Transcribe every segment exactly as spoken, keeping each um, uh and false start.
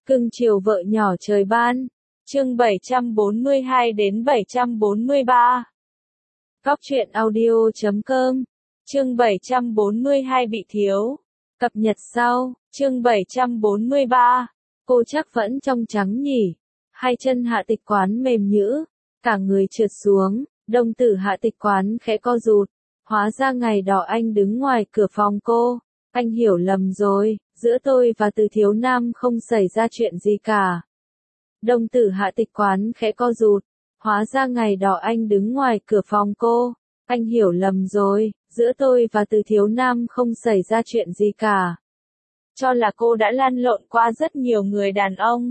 Cưng chiều vợ nhỏ trời ban. Chương bảy trăm bốn mươi hai đến bảy trăm bốn mươi ba. Góc truyện audio chấm com. Chương bảy trăm bốn mươi hai bị thiếu. Cập nhật sau. Chương bảy trăm bốn mươi ba. Cô chắc vẫn trong trắng nhỉ. Hai chân Hạ Tịch Quán mềm nhũn, cả người trượt xuống, đồng tử Hạ Tịch Quán khẽ co rụt. Hóa ra ngày đó anh đứng ngoài cửa phòng cô. Anh hiểu lầm rồi, giữa tôi và Từ Thiếu Nam không xảy ra chuyện gì cả. Đồng tử Hạ Tịch Quán khẽ co rụt. Hóa ra ngày đó anh đứng ngoài cửa phòng cô. Anh hiểu lầm rồi, giữa tôi và Từ Thiếu Nam không xảy ra chuyện gì cả. Cho là cô đã lăn lộn qua rất nhiều người đàn ông.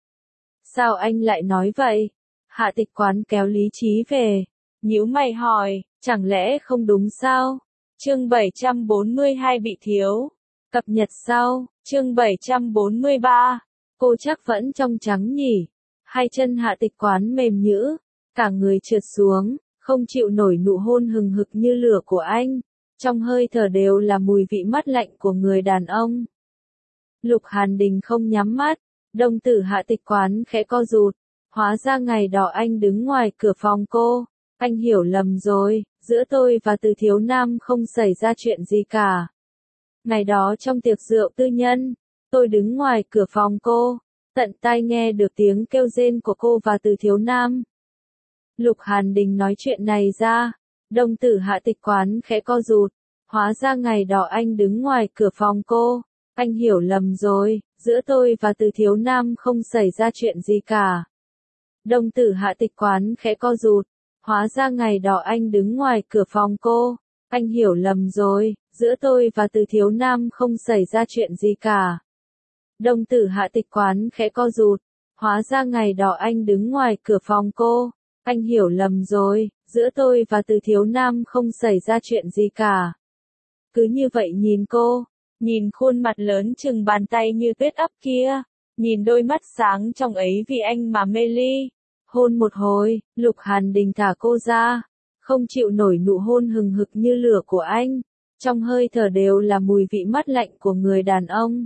Sao anh lại nói vậy? Hạ Tịch Quán kéo lý trí về. Nhíu mày hỏi, chẳng lẽ không đúng sao? Chương bảy trăm bốn mươi hai bị thiếu. Cập nhật sau. Chương bảy trăm bốn mươi ba. Cô chắc vẫn trong trắng nhỉ. Hai chân Hạ Tịch Quán mềm nhũn, cả người trượt xuống, không chịu nổi nụ hôn hừng hực như lửa của anh. Trong hơi thở đều là mùi vị mát lạnh của người đàn ông. Lục Hàn Đình không nhắm mắt, đồng tử Hạ Tịch Quán khẽ co rụt. Hóa ra ngày đó anh đứng ngoài cửa phòng cô. Anh hiểu lầm rồi, giữa tôi và Từ Thiếu Nam không xảy ra chuyện gì cả. Ngày đó trong tiệc rượu tư nhân, tôi đứng ngoài cửa phòng cô, tận tai nghe được tiếng kêu rên của cô và Từ Thiếu Nam. Lục Hàn Đình nói chuyện này ra, đồng tử Hạ Tịch Quán khẽ co rụt. Hóa ra ngày đó anh đứng ngoài cửa phòng cô. Anh hiểu lầm rồi, giữa tôi và Từ Thiếu Nam không xảy ra chuyện gì cả. Đồng tử Hạ Tịch Quán khẽ co rụt. Hóa ra ngày đó anh đứng ngoài cửa phòng cô. Anh hiểu lầm rồi, giữa tôi và Từ Thiếu Nam không xảy ra chuyện gì cả. Đồng tử Hạ Tịch Quán khẽ co rụt. Hóa ra ngày đó anh đứng ngoài cửa phòng cô. Anh hiểu lầm rồi, giữa tôi và Từ Thiếu Nam không xảy ra chuyện gì cả. Cứ như vậy nhìn cô, nhìn khuôn mặt lớn chừng bàn tay như tuyết ấp kia, nhìn đôi mắt sáng trong ấy vì anh mà mê ly. Hôn một hồi, Lục Hàn Đình thả cô ra, không chịu nổi nụ hôn hừng hực như lửa của anh. Trong hơi thở đều là mùi vị mát lạnh của người đàn ông.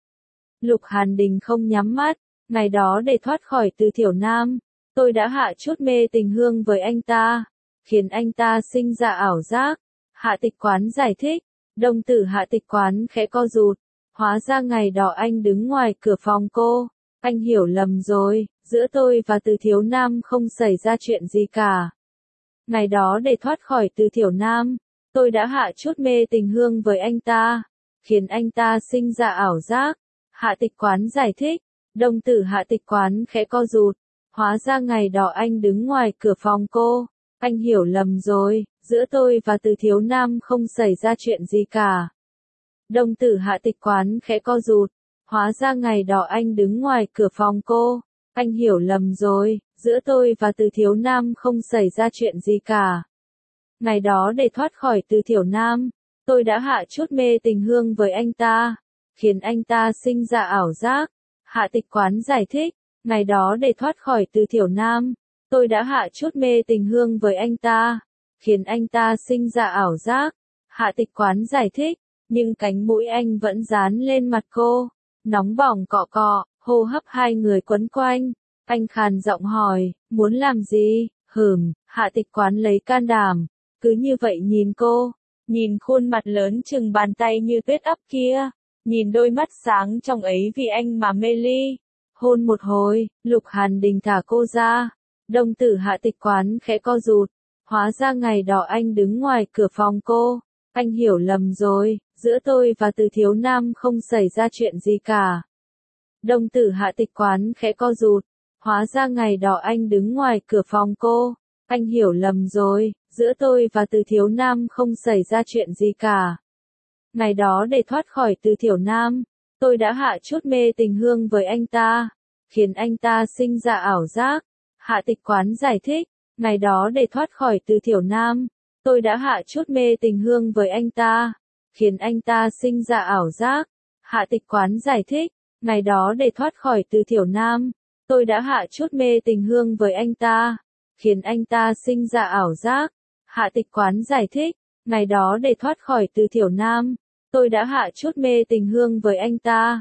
Lục Hàn Đình không nhắm mắt, ngày đó để thoát khỏi Từ Thiểu Nam, tôi đã hạ chút mê tình hương với anh ta, khiến anh ta sinh ra ảo giác. Hạ Tịch Quán giải thích, đồng tử Hạ Tịch Quán khẽ co rụt. Hóa ra ngày đó anh đứng ngoài cửa phòng cô. Anh hiểu lầm rồi, giữa tôi và Từ Thiếu Nam không xảy ra chuyện gì cả. Ngày đó để thoát khỏi Từ Thiểu Nam, tôi đã hạ chút mê tình hương với anh ta, khiến anh ta sinh ra ảo giác. Hạ Tịch Quán giải thích, đồng tử Hạ Tịch Quán khẽ co rụt. Hóa ra ngày đó anh đứng ngoài cửa phòng cô. Anh hiểu lầm rồi, giữa tôi và Từ Thiếu Nam không xảy ra chuyện gì cả. Đồng tử Hạ Tịch Quán khẽ co rụt. Hóa ra ngày đó anh đứng ngoài cửa phòng cô. Anh hiểu lầm rồi, giữa tôi và Từ Thiếu Nam không xảy ra chuyện gì cả. Ngày đó để thoát khỏi Từ Thiểu Nam, tôi đã hạ chút mê tình hương với anh ta, khiến anh ta sinh ra ảo giác. Hạ Tịch Quán giải thích, ngày đó để thoát khỏi Từ Thiểu Nam, tôi đã hạ chút mê tình hương với anh ta, khiến anh ta sinh ra ảo giác. Hạ Tịch Quán giải thích, nhưng cánh mũi anh vẫn dán lên mặt cô, nóng bỏng cọ cọ, hô hấp hai người quấn quanh. Anh khàn giọng hỏi, muốn làm gì? Hừm, Hạ Tịch Quán lấy can đảm, cứ như vậy nhìn cô, nhìn khuôn mặt lớn chừng bàn tay như tuyết ấp kia, nhìn đôi mắt sáng trong ấy vì anh mà mê ly. Hôn một hồi, Lục Hàn Đình thả cô ra, đồng tử Hạ Tịch Quán khẽ co rụt. Hóa ra ngày đó anh đứng ngoài cửa phòng cô. Anh hiểu lầm rồi, giữa tôi và Từ Thiếu Nam không xảy ra chuyện gì cả. Đồng tử Hạ Tịch Quán khẽ co rụt. Hóa ra ngày đó anh đứng ngoài cửa phòng cô. Anh hiểu lầm rồi, giữa tôi và Từ Thiếu Nam không xảy ra chuyện gì cả. Ngày đó để thoát khỏi Từ Thiểu Nam, tôi đã hạ chút mê tình hương với anh ta, khiến anh ta sinh ra ảo giác. Hạ Tịch Quán giải thích, ngày đó để thoát khỏi Từ Thiểu Nam, tôi đã hạ chút mê tình hương với anh ta, khiến anh ta sinh ra ảo giác. Hạ Tịch Quán giải thích, ngày đó để thoát khỏi Từ Thiểu Nam, tôi đã hạ chút mê tình hương với anh ta, khiến anh ta sinh ra ảo giác. Hạ Tịch Quán giải thích, ngày đó để thoát khỏi Từ Thiểu Nam, tôi đã hạ chút mê tình hương với anh ta,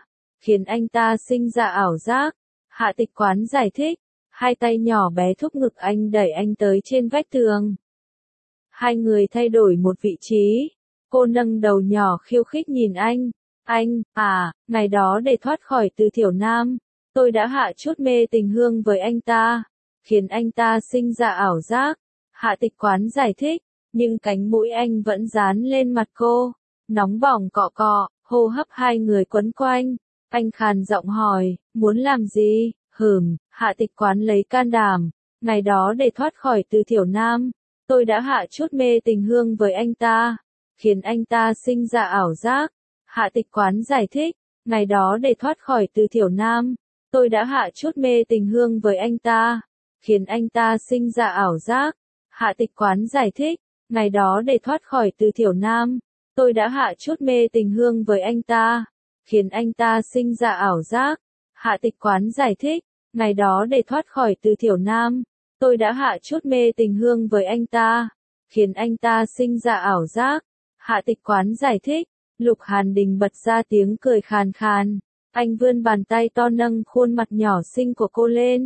khiến anh ta sinh ra ảo giác. Hạ Tịch Quán giải thích, hai tay nhỏ bé thúc ngực anh đẩy anh tới trên vách tường. Hai người thay đổi một vị trí. Cô nâng đầu nhỏ khiêu khích nhìn anh. Anh, à, ngày đó để thoát khỏi Từ Thiểu Nam, tôi đã hạ chút mê tình hương với anh ta, khiến anh ta sinh ra ảo giác. Hạ Tịch Quán giải thích, nhưng cánh mũi anh vẫn dán lên mặt cô, nóng bỏng cọ cọ, hô hấp hai người quấn quanh. Anh khàn giọng hỏi, muốn làm gì? Hừm, Hạ Tịch Quán lấy can đảm, ngày đó để thoát khỏi Từ Thiểu Nam, tôi đã hạ chút mê tình hương với anh ta, khiến anh ta sinh ra ảo giác. Hạ Tịch Quán giải thích, ngày đó để thoát khỏi Từ Thiểu Nam, tôi đã hạ chút mê tình hương với anh ta, khiến anh ta sinh ra ảo giác. Hạ Tịch Quán giải thích, ngày đó để thoát khỏi Từ Thiểu Nam, tôi đã hạ chút mê tình hương với anh ta, khiến anh ta sinh ra ảo giác. Hạ Tịch Quán giải thích, ngày đó để thoát khỏi Từ Thiểu Nam, tôi đã hạ chút mê tình hương với anh ta, khiến anh ta sinh ra ảo giác. Hạ Tịch Quán giải thích, Lục Hàn Đình bật ra tiếng cười khàn khàn, anh vươn bàn tay to nâng khuôn mặt nhỏ xinh của cô lên.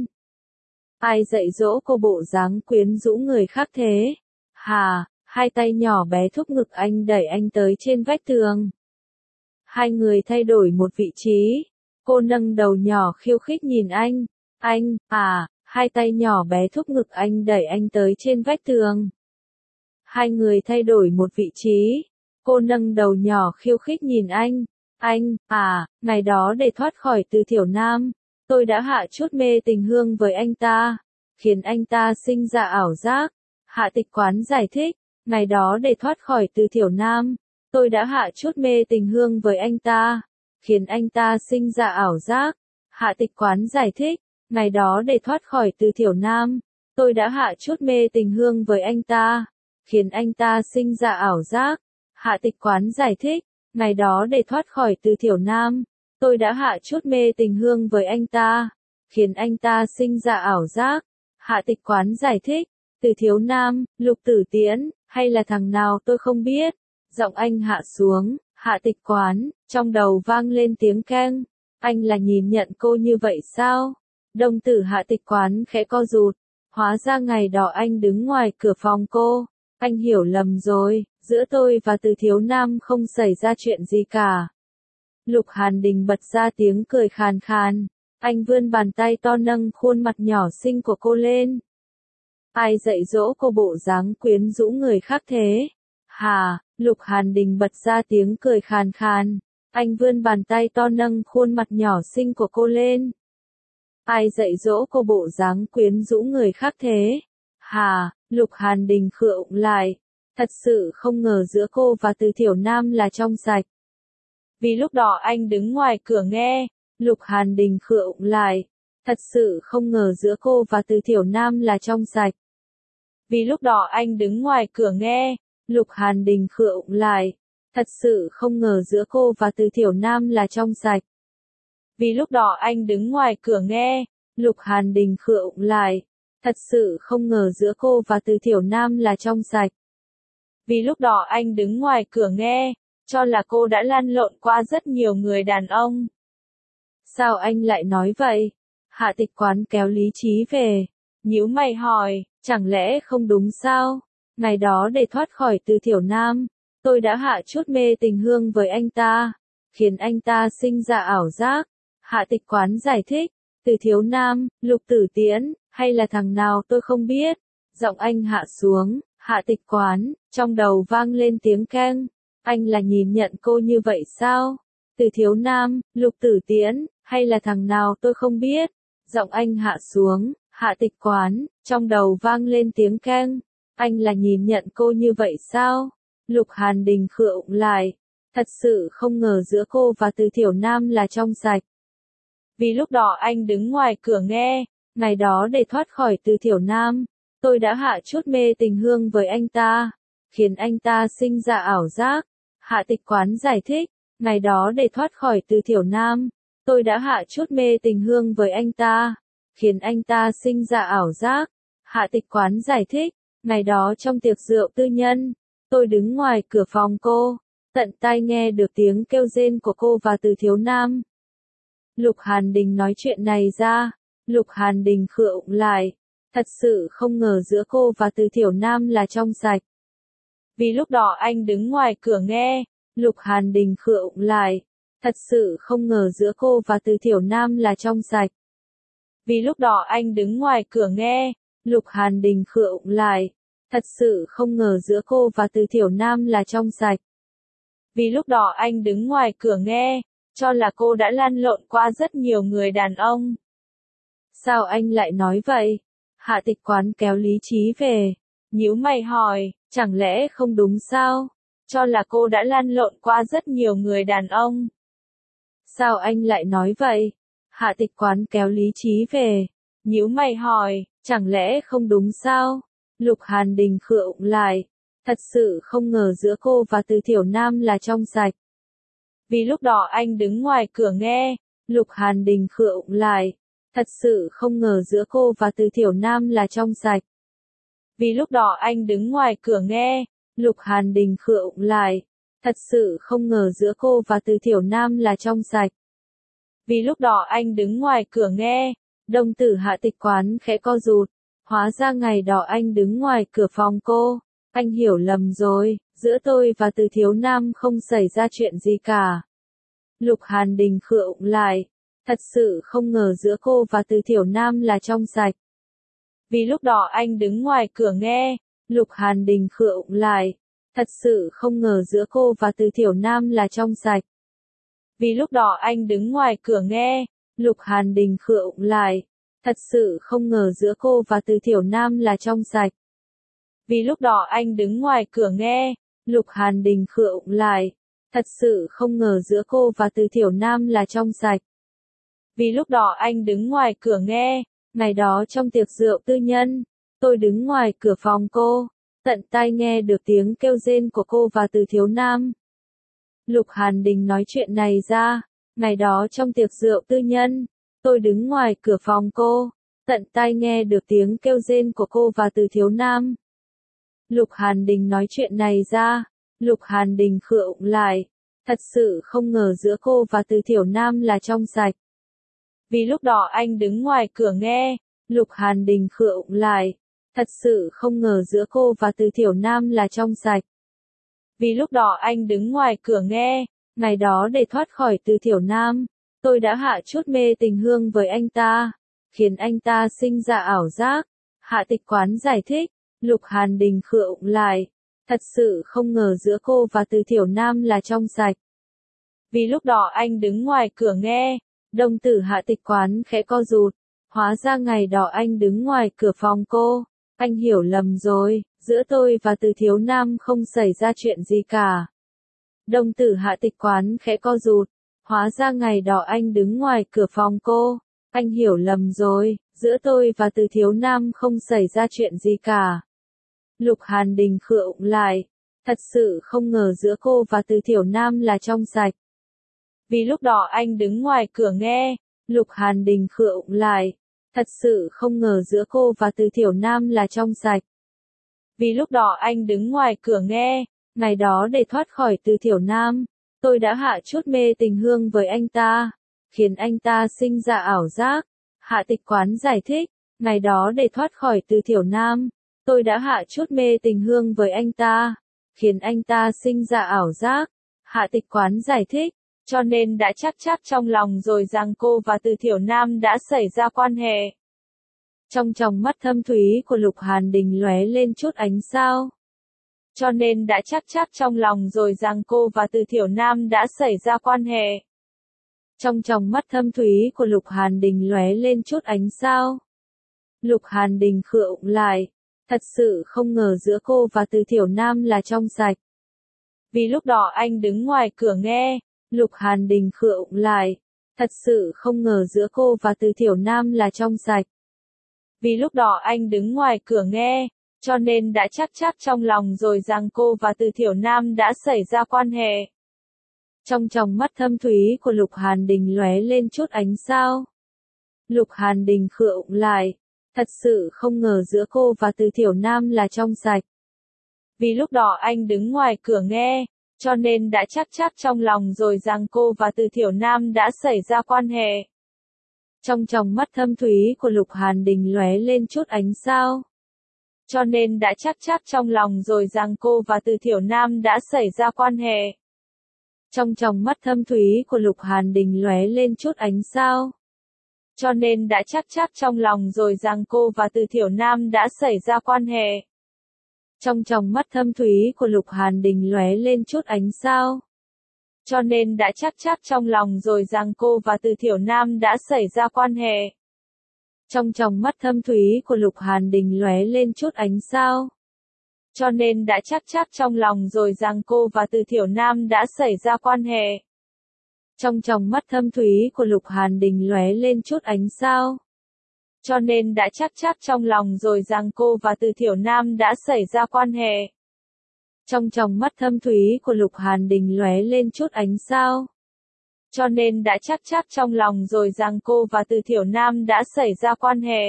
Ai dạy dỗ cô bộ dáng quyến rũ người khác thế? Hà, hai tay nhỏ bé thúc ngực anh đẩy anh tới trên vách tường. Hai người thay đổi một vị trí. Cô nâng đầu nhỏ khiêu khích nhìn anh. Anh, à, hai tay nhỏ bé thúc ngực anh đẩy anh tới trên vách tường. Hai người thay đổi một vị trí. Cô nâng đầu nhỏ khiêu khích nhìn anh. Anh, à, ngày đó để thoát khỏi Từ Thiểu Nam, tôi đã hạ chút mê tình hương với anh ta, khiến anh ta sinh ra ảo giác. Hạ Tịch Quán giải thích, ngày đó để thoát khỏi Từ Thiểu Nam, tôi đã hạ chút mê tình hương với anh ta, khiến anh ta sinh ra ảo giác. Hạ Tịch Quán giải thích, ngày đó để thoát khỏi Từ Thiểu Nam, tôi đã hạ chút mê tình hương với anh ta, khiến anh ta sinh ra ảo giác. Hạ Tịch Quán giải thích, ngày đó để thoát khỏi Từ Thiểu Nam, tôi đã hạ chút mê tình hương với anh ta, khiến anh ta sinh ra ảo giác. Hạ Tịch Quán giải thích, Từ Thiếu Nam, Lục Tử Tiễn, hay là thằng nào tôi không biết. Giọng anh hạ xuống. Hạ Tịch Quán, trong đầu vang lên tiếng keng. Anh là nhìn nhận cô như vậy sao? Đồng tử Hạ Tịch Quán khẽ co rụt. Hóa ra ngày đó anh đứng ngoài cửa phòng cô. Anh hiểu lầm rồi, giữa tôi và Từ Thiếu Nam không xảy ra chuyện gì cả. Lục Hàn Đình bật ra tiếng cười khàn khàn. Anh vươn bàn tay to nâng khuôn mặt nhỏ xinh của cô lên. Ai dạy dỗ cô bộ dáng quyến rũ người khác thế? Hà, Lục Hàn Đình bật ra tiếng cười khàn khàn. Anh vươn bàn tay to nâng khuôn mặt nhỏ xinh của cô lên. Ai dạy dỗ cô bộ dáng quyến rũ người khác thế? Hà, Lục Hàn Đình khựng lại. Thật sự không ngờ giữa cô và Từ Thiểu Nam là trong sạch. Vì lúc đó anh đứng ngoài cửa nghe. Lục Hàn Đình khựng lại. Thật sự không ngờ giữa cô và Từ Thiểu Nam là trong sạch. Vì lúc đó anh đứng ngoài cửa nghe. Lục Hàn Đình khựng lại. Thật sự không ngờ giữa cô và Từ Thiểu Nam là trong sạch. Vì lúc đó anh đứng ngoài cửa nghe. Lục Hàn Đình khựng lại. Thật sự không ngờ giữa cô và Từ Thiểu Nam là trong sạch. Vì lúc đó anh đứng ngoài cửa nghe. Cho là cô đã lăn lộn qua rất nhiều người đàn ông. Sao anh lại nói vậy? Hạ Tịch Quán kéo lý trí về. Nhíu mày hỏi, chẳng lẽ không đúng sao? Ngày đó để thoát khỏi Từ Thiểu Nam, tôi đã hạ chút mê tình hương với anh ta, khiến anh ta sinh ra ảo giác. Hạ Tịch Quán giải thích, Từ Thiếu Nam, Lục Tử Tiễn, hay là thằng nào tôi không biết. Giọng anh hạ xuống. Hạ Tịch Quán, trong đầu vang lên tiếng keng. Anh là nhìn nhận cô như vậy sao? Từ Thiếu Nam, Lục Tử Tiễn, hay là thằng nào tôi không biết. Giọng anh hạ xuống. Hạ Tịch Quán, trong đầu vang lên tiếng keng. Anh là nhìn nhận cô như vậy sao? Lục Hàn Đình khựng lại. Thật sự không ngờ giữa cô và Từ Thiểu Nam là trong sạch. Vì lúc đó anh đứng ngoài cửa nghe. Ngày đó để thoát khỏi Từ Thiểu Nam, tôi đã hạ chút mê tình hương với anh ta, khiến anh ta sinh ra ảo giác. Hạ Tịch Quán giải thích, ngày đó để thoát khỏi Từ Thiểu Nam, tôi đã hạ chút mê tình hương với anh ta, khiến anh ta sinh ra ảo giác. Hạ Tịch Quán giải thích, ngày đó trong tiệc rượu tư nhân, tôi đứng ngoài cửa phòng cô, tận tai nghe được tiếng kêu rên của cô và Từ Thiếu Nam. Lục Hàn Đình nói chuyện này ra. Lục Hàn Đình khựng lại. Thật sự không ngờ giữa cô và Từ Thiểu Nam là trong sạch. Vì lúc đó anh đứng ngoài cửa nghe. Lục Hàn Đình khựng lại. Thật sự không ngờ giữa cô và Từ Thiểu Nam là trong sạch. Vì lúc đó anh đứng ngoài cửa nghe. Lục Hàn Đình khựng lại. Thật sự không ngờ giữa cô và Từ Thiểu Nam là trong sạch. Vì lúc đó anh đứng ngoài cửa nghe. Cho là cô đã lăn lộn qua rất nhiều người đàn ông. Sao anh lại nói vậy? Hạ Tịch Quán kéo lý trí về. Nhíu mày hỏi, chẳng lẽ không đúng sao? Cho là cô đã lăn lộn qua rất nhiều người đàn ông. Sao anh lại nói vậy? Hạ Tịch Quán kéo lý trí về. Nhíu mày hỏi, chẳng lẽ không đúng sao? Lục Hàn Đình khựng lại. Thật sự không ngờ giữa cô và Từ Thiểu Nam là trong sạch. Vì lúc đó anh đứng ngoài cửa nghe. Lục Hàn Đình khựng lại. Thật sự không ngờ giữa cô và Từ Thiểu Nam là trong sạch. Vì lúc đó anh đứng ngoài cửa nghe. Lục Hàn Đình khựng lại. Thật sự không ngờ giữa cô và Từ Thiểu Nam là trong sạch. Vì lúc đó anh đứng ngoài cửa nghe. Đồng tử Hạ Tịch Quán khẽ co rụt. Hóa ra ngày đó anh đứng ngoài cửa phòng cô. Anh hiểu lầm rồi, giữa tôi và Từ Thiếu Nam không xảy ra chuyện gì cả. Lục Hàn Đình khựng lại. Thật sự không ngờ giữa cô và Từ Thiểu Nam là trong sạch. Vì lúc đó anh đứng ngoài cửa nghe. Lục Hàn Đình khựng lại. Thật sự không ngờ giữa cô và Từ Thiểu Nam là trong sạch. Vì lúc đó anh đứng ngoài cửa nghe. Lục Hàn Đình khựng lại. Thật sự không ngờ giữa cô và Từ Thiểu Nam là trong sạch. Vì lúc đó anh đứng ngoài cửa nghe. Lục Hàn Đình khựng lại. Thật sự không ngờ giữa cô và Từ Thiểu Nam là trong sạch. Vì lúc đó anh đứng ngoài cửa nghe. Ngày đó trong tiệc rượu tư nhân. Tôi đứng ngoài cửa phòng cô. Tận tai nghe được tiếng kêu rên của cô và Từ Thiếu Nam. Lục Hàn Đình nói chuyện này ra. Ngày đó trong tiệc rượu tư nhân. Tôi đứng ngoài cửa phòng cô. Tận tai nghe được tiếng kêu rên của cô và Từ Thiếu Nam. Lục Hàn Đình nói chuyện này ra. Lục Hàn Đình khựng lại. Thật sự không ngờ giữa cô và Từ Thiểu Nam là trong sạch. Vì lúc đó anh đứng ngoài cửa nghe. Lục Hàn Đình khựng lại. Thật sự không ngờ giữa cô và Từ Thiểu Nam là trong sạch. Vì lúc đó anh đứng ngoài cửa nghe. Ngày đó để thoát khỏi Từ Thiểu Nam. Tôi đã hạ chút mê tình hương với anh ta. Khiến anh ta sinh ra ảo giác. Hạ Tịch Quán giải thích. Lục Hàn Đình khựng lại. Thật sự không ngờ giữa cô và Từ Thiểu Nam là trong sạch. Vì lúc đó anh đứng ngoài cửa nghe. Đồng tử Hạ Tịch Quán khẽ co rụt. Hóa ra ngày đó anh đứng ngoài cửa phòng cô. Anh hiểu lầm rồi, giữa tôi và Từ Thiếu Nam không xảy ra chuyện gì cả. Đồng tử Hạ Tịch Quán khẽ co rụt. Hóa ra ngày đó anh đứng ngoài cửa phòng cô. Anh hiểu lầm rồi, giữa tôi và Từ Thiếu Nam không xảy ra chuyện gì cả. Lục Hàn Đình khựng lại. Thật sự không ngờ giữa cô và Từ Thiểu Nam là trong sạch. Vì lúc đó anh đứng ngoài cửa nghe. Lục Hàn Đình khựng lại. Thật sự không ngờ giữa cô và Từ Thiểu Nam là trong sạch. Vì lúc đó anh đứng ngoài cửa nghe. Ngày đó để thoát khỏi Từ Thiểu Nam. Tôi đã hạ chút mê tình hương với anh ta. Khiến anh ta sinh ra ảo giác. Hạ Tịch Quán giải thích. Ngày đó để thoát khỏi Từ Thiểu Nam. Tôi đã hạ chút mê tình hương với anh ta. Khiến anh ta sinh ra ảo giác. Hạ Tịch Quán giải thích. Cho nên đã chắc chắc trong lòng rồi rằng cô và Từ Thiểu Nam đã xảy ra quan hệ. Trong tròng mắt thâm thúy của Lục Hàn Đình lóe lên chút ánh sao. Cho nên đã chắc chắc trong lòng rồi rằng cô và Từ Thiểu Nam đã xảy ra quan hệ. Trong tròng mắt thâm thúy của Lục Hàn Đình lóe lên chút ánh sao. Lục Hàn Đình khựng lại. Thật sự không ngờ giữa cô và Từ Thiểu Nam là trong sạch. Vì lúc đó anh đứng ngoài cửa nghe. Lục Hàn Đình khựng lại. Thật sự không ngờ giữa cô và Từ Thiểu Nam là trong sạch. Vì lúc đó anh đứng ngoài cửa nghe. Cho nên đã chắc chắc trong lòng rồi rằng cô và Từ Thiểu Nam đã xảy ra quan hệ. Trong tròng mắt thâm thúy của Lục Hàn Đình lóe lên chút ánh sao. Lục Hàn Đình khựng lại. Thật sự không ngờ giữa cô và Từ Thiểu Nam là trong sạch. Vì lúc đó anh đứng ngoài cửa nghe. cho nên đã chắc chắc trong lòng rồi rằng cô và Từ Thiểu Nam đã xảy ra quan hệ. Trong tròng mắt thâm thúy của Lục Hàn Đình lóe lên chút ánh sao. Cho nên đã chắc chắc trong lòng rồi rằng cô và Từ Thiểu Nam đã xảy ra quan hệ. Trong tròng mắt thâm thúy của Lục Hàn Đình lóe lên chút ánh sao. Cho nên đã chắc chắc trong lòng rồi rằng cô và Từ Thiểu Nam đã xảy ra quan hệ. Trong tròng mắt thâm thúy của Lục Hàn Đình lóe lên chút ánh sao. Cho nên đã chắc chắc trong lòng rồi rằng cô và Từ Thiểu Nam đã xảy ra quan hệ. Trong tròng mắt thâm thúy của Lục Hàn Đình lóe lên chút ánh sao. Cho nên đã chắc chắc trong lòng rồi rằng cô và Từ Thiểu Nam đã xảy ra quan hệ. Trong tròng mắt thâm thúy của Lục Hàn Đình lóe lên chút ánh sao. Cho nên đã chắc chắc trong lòng rồi rằng cô và Từ Thiểu Nam đã xảy ra quan hệ. Trong tròng mắt thâm thúy của Lục Hàn Đình lóe lên chút ánh sao. Cho nên đã chắc chắc trong lòng rồi rằng cô và Từ Thiểu Nam đã xảy ra quan hệ.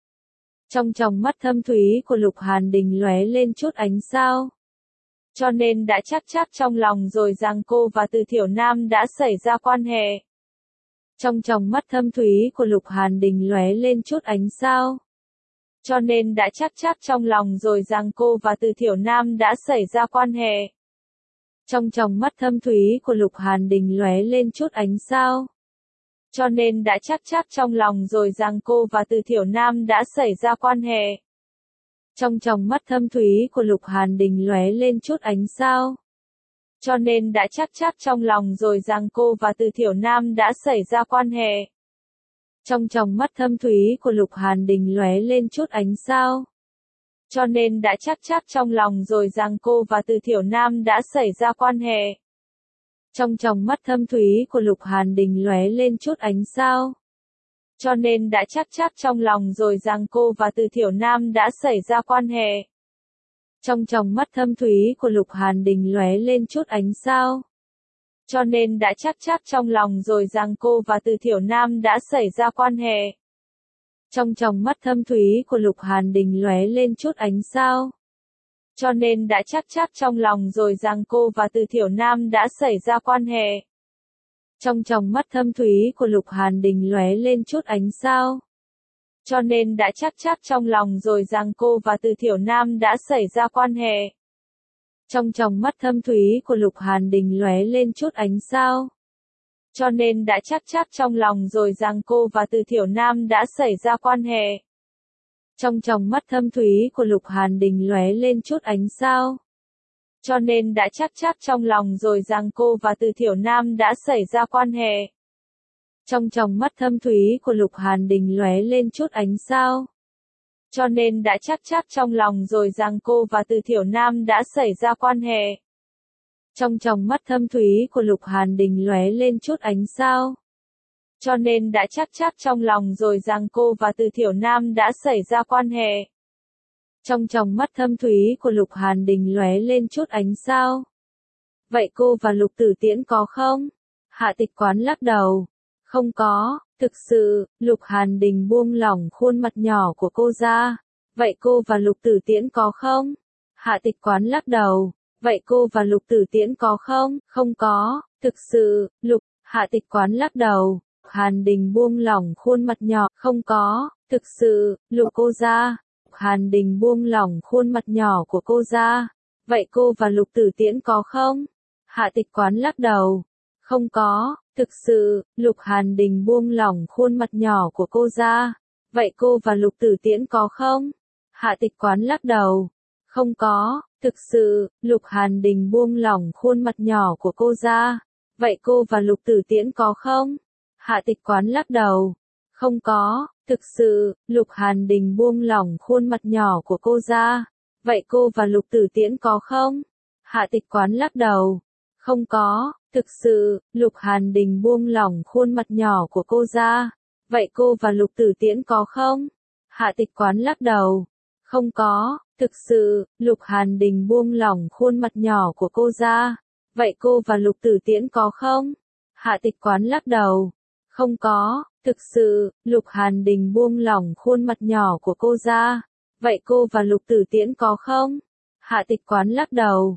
Trong tròng mắt thâm thúy của Lục Hàn Đình lóe lên chút ánh sao. Cho nên đã chắc chắc trong lòng rồi rằng cô và Từ Thiểu Nam đã xảy ra quan hệ. Trong tròng mắt thâm thúy của Lục Hàn Đình lóe lên chút ánh sao. Cho nên đã chắc chắc trong lòng rồi rằng cô và Từ Thiểu Nam đã xảy ra quan hệ. Trong tròng mắt thâm thúy của Lục Hàn Đình lóe lên chút ánh sao. Cho nên đã chắc chắc trong lòng rồi rằng cô và Từ Thiểu Nam đã xảy ra quan hệ. Trong tròng mắt thâm thúy của Lục Hàn Đình lóe lên chút ánh sao. Cho nên đã chắc chắc trong lòng rồi rằng cô và Từ Thiểu Nam đã xảy ra quan hệ. Trong tròng mắt thâm thúy của Lục Hàn Đình lóe lên chút ánh sao. Cho nên đã chắc chắc trong lòng rồi rằng cô và Từ Thiểu Nam đã xảy ra quan hệ. Trong tròng mắt thâm thúy của Lục Hàn Đình lóe lên chút ánh sao. Cho nên đã chắc chắc trong lòng rồi rằng cô và Từ Thiểu Nam đã xảy ra quan hệ. Trong tròng mắt thâm thúy của Lục Hàn Đình lóe lên chút ánh sao. Cho nên đã chắc chắc trong lòng rồi rằng cô và Từ Thiểu Nam đã xảy ra quan hệ. Trong tròng mắt thâm thúy của Lục Hàn Đình lóe lên chút ánh sao. Cho nên đã chắc chắc trong lòng rồi rằng cô và Từ Thiểu Nam đã xảy ra quan hệ. Trong tròng mắt thâm thúy của Lục Hàn Đình lóe lên chút ánh sao. Cho nên đã chắc chắc trong lòng rồi rằng cô và Từ Thiểu Nam đã xảy ra quan hệ. Trong tròng mắt thâm thúy của Lục Hàn Đình lóe lên chút ánh sao. Cho nên đã chắc chắc trong lòng rồi rằng cô và Từ Thiểu Nam đã xảy ra quan hệ. Trong tròng mắt thâm thúy của Lục Hàn Đình lóe lên chút ánh sao. Cho nên đã chắc chắc trong lòng rồi rằng cô và Từ Thiểu Nam đã xảy ra quan hệ. Trong tròng mắt thâm thúy của Lục Hàn Đình lóe lên chút ánh sao. Cho nên đã chắc chắc trong lòng rồi rằng cô và Từ Thiểu Nam đã xảy ra quan hệ. Trong tròng mắt thâm thúy của Lục Hàn Đình lóe lên chút ánh sao. Cho nên đã chắc chắc trong lòng rồi rằng cô và Từ Thiểu Nam đã xảy ra quan hệ. Trong tròng mắt thâm thúy của Lục Hàn Đình lóe lên chút ánh sao. Vậy cô và Lục Tử Tiễn có không? Hạ Tịch Quán lắc đầu. Không có, thực sự. Lục Hàn Đình buông lỏng khuôn mặt nhỏ của cô ra. Vậy cô và Lục Tử Tiễn có không? Hạ Tịch Quán lắc đầu. Vậy cô và Lục Tử Tiễn có không? Không có, thực sự. Lục, Hạ Tịch Quán lắc đầu. Hàn Đình buông lỏng khuôn mặt nhỏ. Không có, thực sự. Lục cô ra. Hàn Đình buông lỏng khuôn mặt nhỏ của cô ra. Vậy cô và Lục Tử Tiễn có không? Hạ Tịch Quán lắc đầu. Không có, thực sự. Lục Hàn Đình buông lỏng khuôn mặt nhỏ của cô ra. Vậy cô và Lục Tử Tiễn có không? Hạ Tịch Quán lắc đầu. Không có, thực sự. Lục Hàn Đình buông lỏng khuôn mặt nhỏ của cô ra. Vậy cô và Lục Tử Tiễn có không? Hạ Tịch Quán lắc đầu. Không có, thực sự. Lục Hàn Đình buông lỏng khuôn mặt nhỏ của cô ra. Vậy cô và Lục Tử Tiễn có không? Hạ Tịch Quán lắc đầu. Không có, thực sự. Lục Hàn Đình buông lỏng khuôn mặt nhỏ của cô ra. Vậy cô và Lục Tử Tiễn có không? Hạ Tịch Quán lắc đầu. Không có, thực sự. Lục Hàn Đình buông lỏng khuôn mặt nhỏ của cô ra. Vậy cô và Lục Tử Tiễn có không? Hạ Tịch Quán lắc đầu. Không có, thực sự. Lục Hàn Đình buông lỏng khuôn mặt nhỏ của cô ra. Vậy cô và Lục Tử Tiễn có không? Hạ Tịch Quán lắc đầu.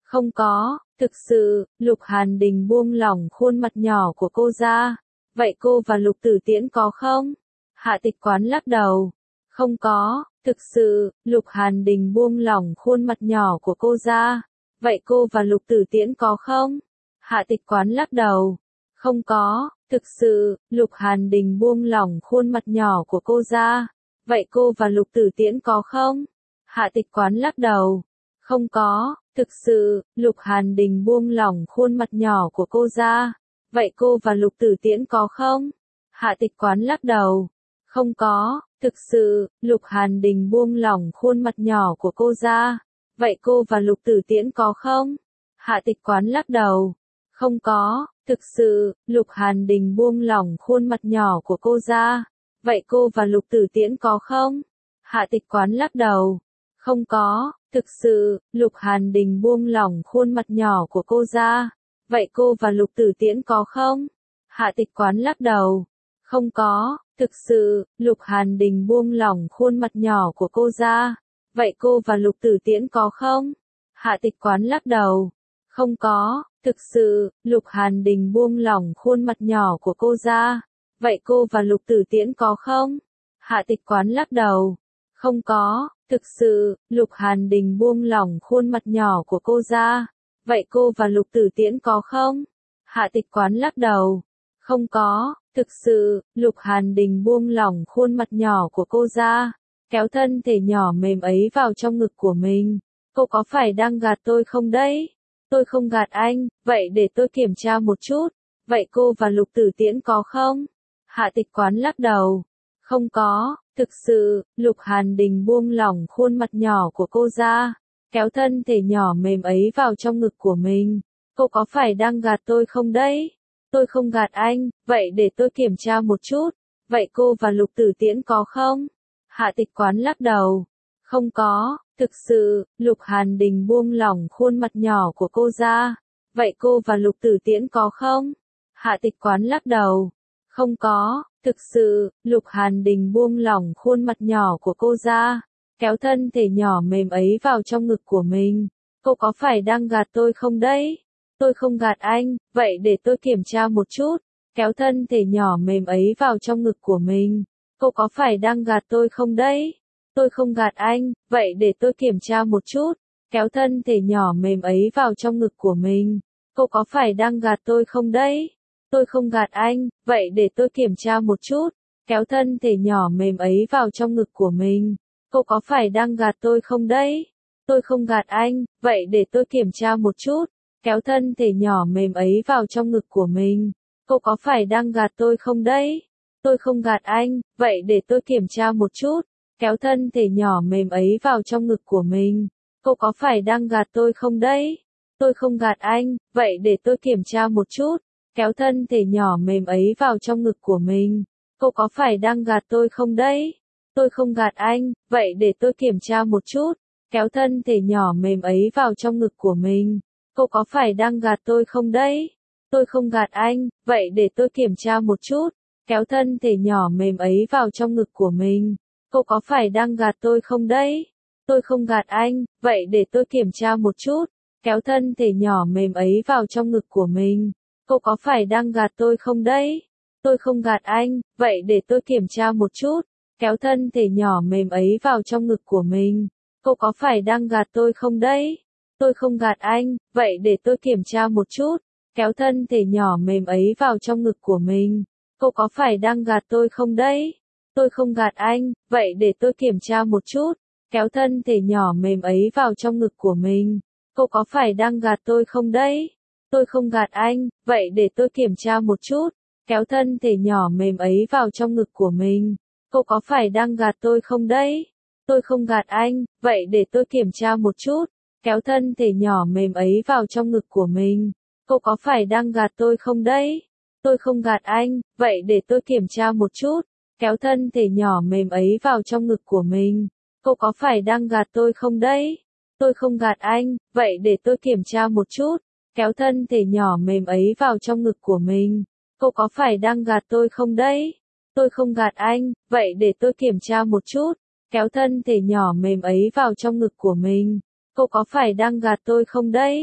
Không có, thực sự, Lục Hàn Đình buông lỏng khuôn mặt nhỏ của cô ra. Vậy cô và Lục Tử Tiễn có không? Hạ Tịch Quán lắc đầu. Không có, thực sự, Lục Hàn Đình buông lỏng khuôn mặt nhỏ của cô ra. Vậy cô và Lục Tử Tiễn có không? Hạ Tịch Quán lắc đầu. Không có, thực sự, Lục Hàn Đình buông lỏng khuôn mặt nhỏ của cô ra. Vậy cô và Lục Tử Tiễn có không? Hạ Tịch Quán lắc đầu. Không có, thực sự, Lục Hàn Đình buông lỏng khuôn mặt nhỏ của cô ra. Vậy cô và Lục Tử Tiễn có không? Hạ Tịch Quán lắc đầu. Không có, thực sự, Lục Hàn Đình buông lỏng khuôn mặt nhỏ của cô ra. Vậy cô và Lục Tử Tiễn có không? Hạ Tịch Quán lắc đầu. Không có, thực sự, Lục Hàn Đình buông lỏng khuôn mặt nhỏ của cô ra. Vậy cô và Lục Tử Tiễn có không? Hạ Tịch Quán lắc đầu. Không có, thực sự, Lục Hàn Đình buông lỏng khuôn mặt nhỏ của cô ra. Vậy cô và Lục Tử Tiễn có không? Hạ Tịch Quán lắc đầu. Không có, thực sự, Lục Hàn Đình buông lỏng khuôn mặt nhỏ của cô ra. Vậy cô và Lục Tử Tiễn có không? Hạ Tịch Quán lắc đầu. Không có, thực sự, Lục Hàn Đình buông lỏng khuôn mặt nhỏ của cô ra. Vậy cô và Lục Tử Tiễn có không? Hạ Tịch Quán lắc đầu. Không có, thực sự, Lục Hàn Đình buông lỏng khuôn mặt nhỏ của cô ra. Vậy cô và Lục Tử Tiễn có không? Hạ Tịch Quán lắc đầu. Không có, thực sự, Lục Hàn Đình buông lỏng khuôn mặt nhỏ của cô ra. Kéo thân thể nhỏ mềm ấy vào trong ngực của mình. Cô có phải đang gạt tôi không đấy? Tôi không gạt anh, vậy để tôi kiểm tra một chút. Vậy cô và Lục Tử Tiễn có không? Hạ Tịch Quán lắc đầu. Không có, thực sự, Lục Hàn Đình buông lỏng khuôn mặt nhỏ của cô ra. Kéo thân thể nhỏ mềm ấy vào trong ngực của mình. Cô có phải đang gạt tôi không đấy? Tôi không gạt anh, vậy để tôi kiểm tra một chút. Vậy cô và Lục Tử Tiễn có không? Hạ Tịch Quán lắc đầu. Không có, thực sự, Lục Hàn Đình buông lỏng khuôn mặt nhỏ của cô ra. Vậy cô và Lục Tử Tiễn có không? Hạ Tịch Quán lắc đầu. Không có, thực sự, Lục Hàn Đình buông lỏng khuôn mặt nhỏ của cô ra. Kéo thân thể nhỏ mềm ấy vào trong ngực của mình. Cô có phải đang gạt tôi không đấy? Tôi không gạt anh, vậy để tôi kiểm tra một chút. Kéo thân thể nhỏ mềm ấy vào trong ngực của mình. Cô có phải đang gạt tôi không đấy? Tôi không gạt anh, vậy để tôi kiểm tra một chút. Kéo thân thể nhỏ mềm ấy vào trong ngực của mình. Cô có phải đang gạt tôi không đấy? Tôi không gạt anh, vậy để tôi kiểm tra một chút. Kéo thân thể nhỏ mềm ấy vào trong ngực của mình. Cô có phải đang gạt tôi không đấy? Tôi không gạt anh, vậy để tôi kiểm tra một chút. Kéo thân thể nhỏ mềm ấy vào trong ngực của mình. Cô có phải đang gạt tôi không đấy? Tôi không gạt anh, vậy để tôi kiểm tra một chút. Kéo thân thể nhỏ mềm ấy vào trong ngực của mình. Cô có phải đang gạt tôi không đấy? Tôi không gạt anh, vậy để tôi kiểm tra một chút. Kéo thân thể nhỏ mềm ấy vào trong ngực của mình. Cô có phải đang gạt tôi không đấy? Tôi không gạt anh, vậy để tôi kiểm tra một chút. Kéo thân thể nhỏ mềm ấy vào trong ngực của mình. Cô có phải đang gạt tôi không đấy? Tôi không gạt anh, vậy để tôi kiểm tra một chút. Kéo thân thể nhỏ mềm ấy vào trong ngực của mình. Cô có phải đang gạt tôi không đấy? Tôi không gạt anh, vậy để tôi kiểm tra một chút. Kéo thân thể nhỏ mềm ấy vào trong ngực của mình. Cô có phải đang gạt tôi không đấy? Tôi không gạt anh, vậy để tôi kiểm tra một chút. Kéo thân thể nhỏ mềm ấy vào trong ngực của mình. Cô có phải đang gạt tôi không đấy? Tôi không gạt anh, vậy để tôi kiểm tra một chút. Kéo thân thể nhỏ mềm ấy vào trong ngực của mình. Cô có phải đang gạt tôi không đấy? Tôi không gạt anh, vậy để tôi kiểm tra một chút. Kéo thân thể nhỏ mềm ấy vào trong ngực của mình. Cô có phải đang gạt tôi không đấy? Tôi không gạt anh, vậy để tôi kiểm tra một chút. Kéo thân thể nhỏ mềm ấy vào trong ngực của mình. Cô có phải đang gạt tôi không đấy? Tôi không gạt anh, vậy để tôi kiểm tra một chút. Kéo thân thể nhỏ mềm ấy vào trong ngực của mình. Cô có phải đang gạt tôi không đấy? Tôi không gạt anh, vậy để tôi kiểm tra một chút. Kéo thân thể nhỏ mềm ấy vào trong ngực của mình. Cô có phải đang gạt tôi không đấy? Tôi không gạt anh, vậy để tôi kiểm tra một chút. Kéo thân thể nhỏ mềm ấy vào trong ngực của mình. Cô có phải đang gạt tôi không đấy? Tôi không gạt anh, vậy để tôi kiểm tra một chút. Kéo thân thể nhỏ mềm ấy vào trong ngực của mình. Cô có phải đang gạt tôi không đấy?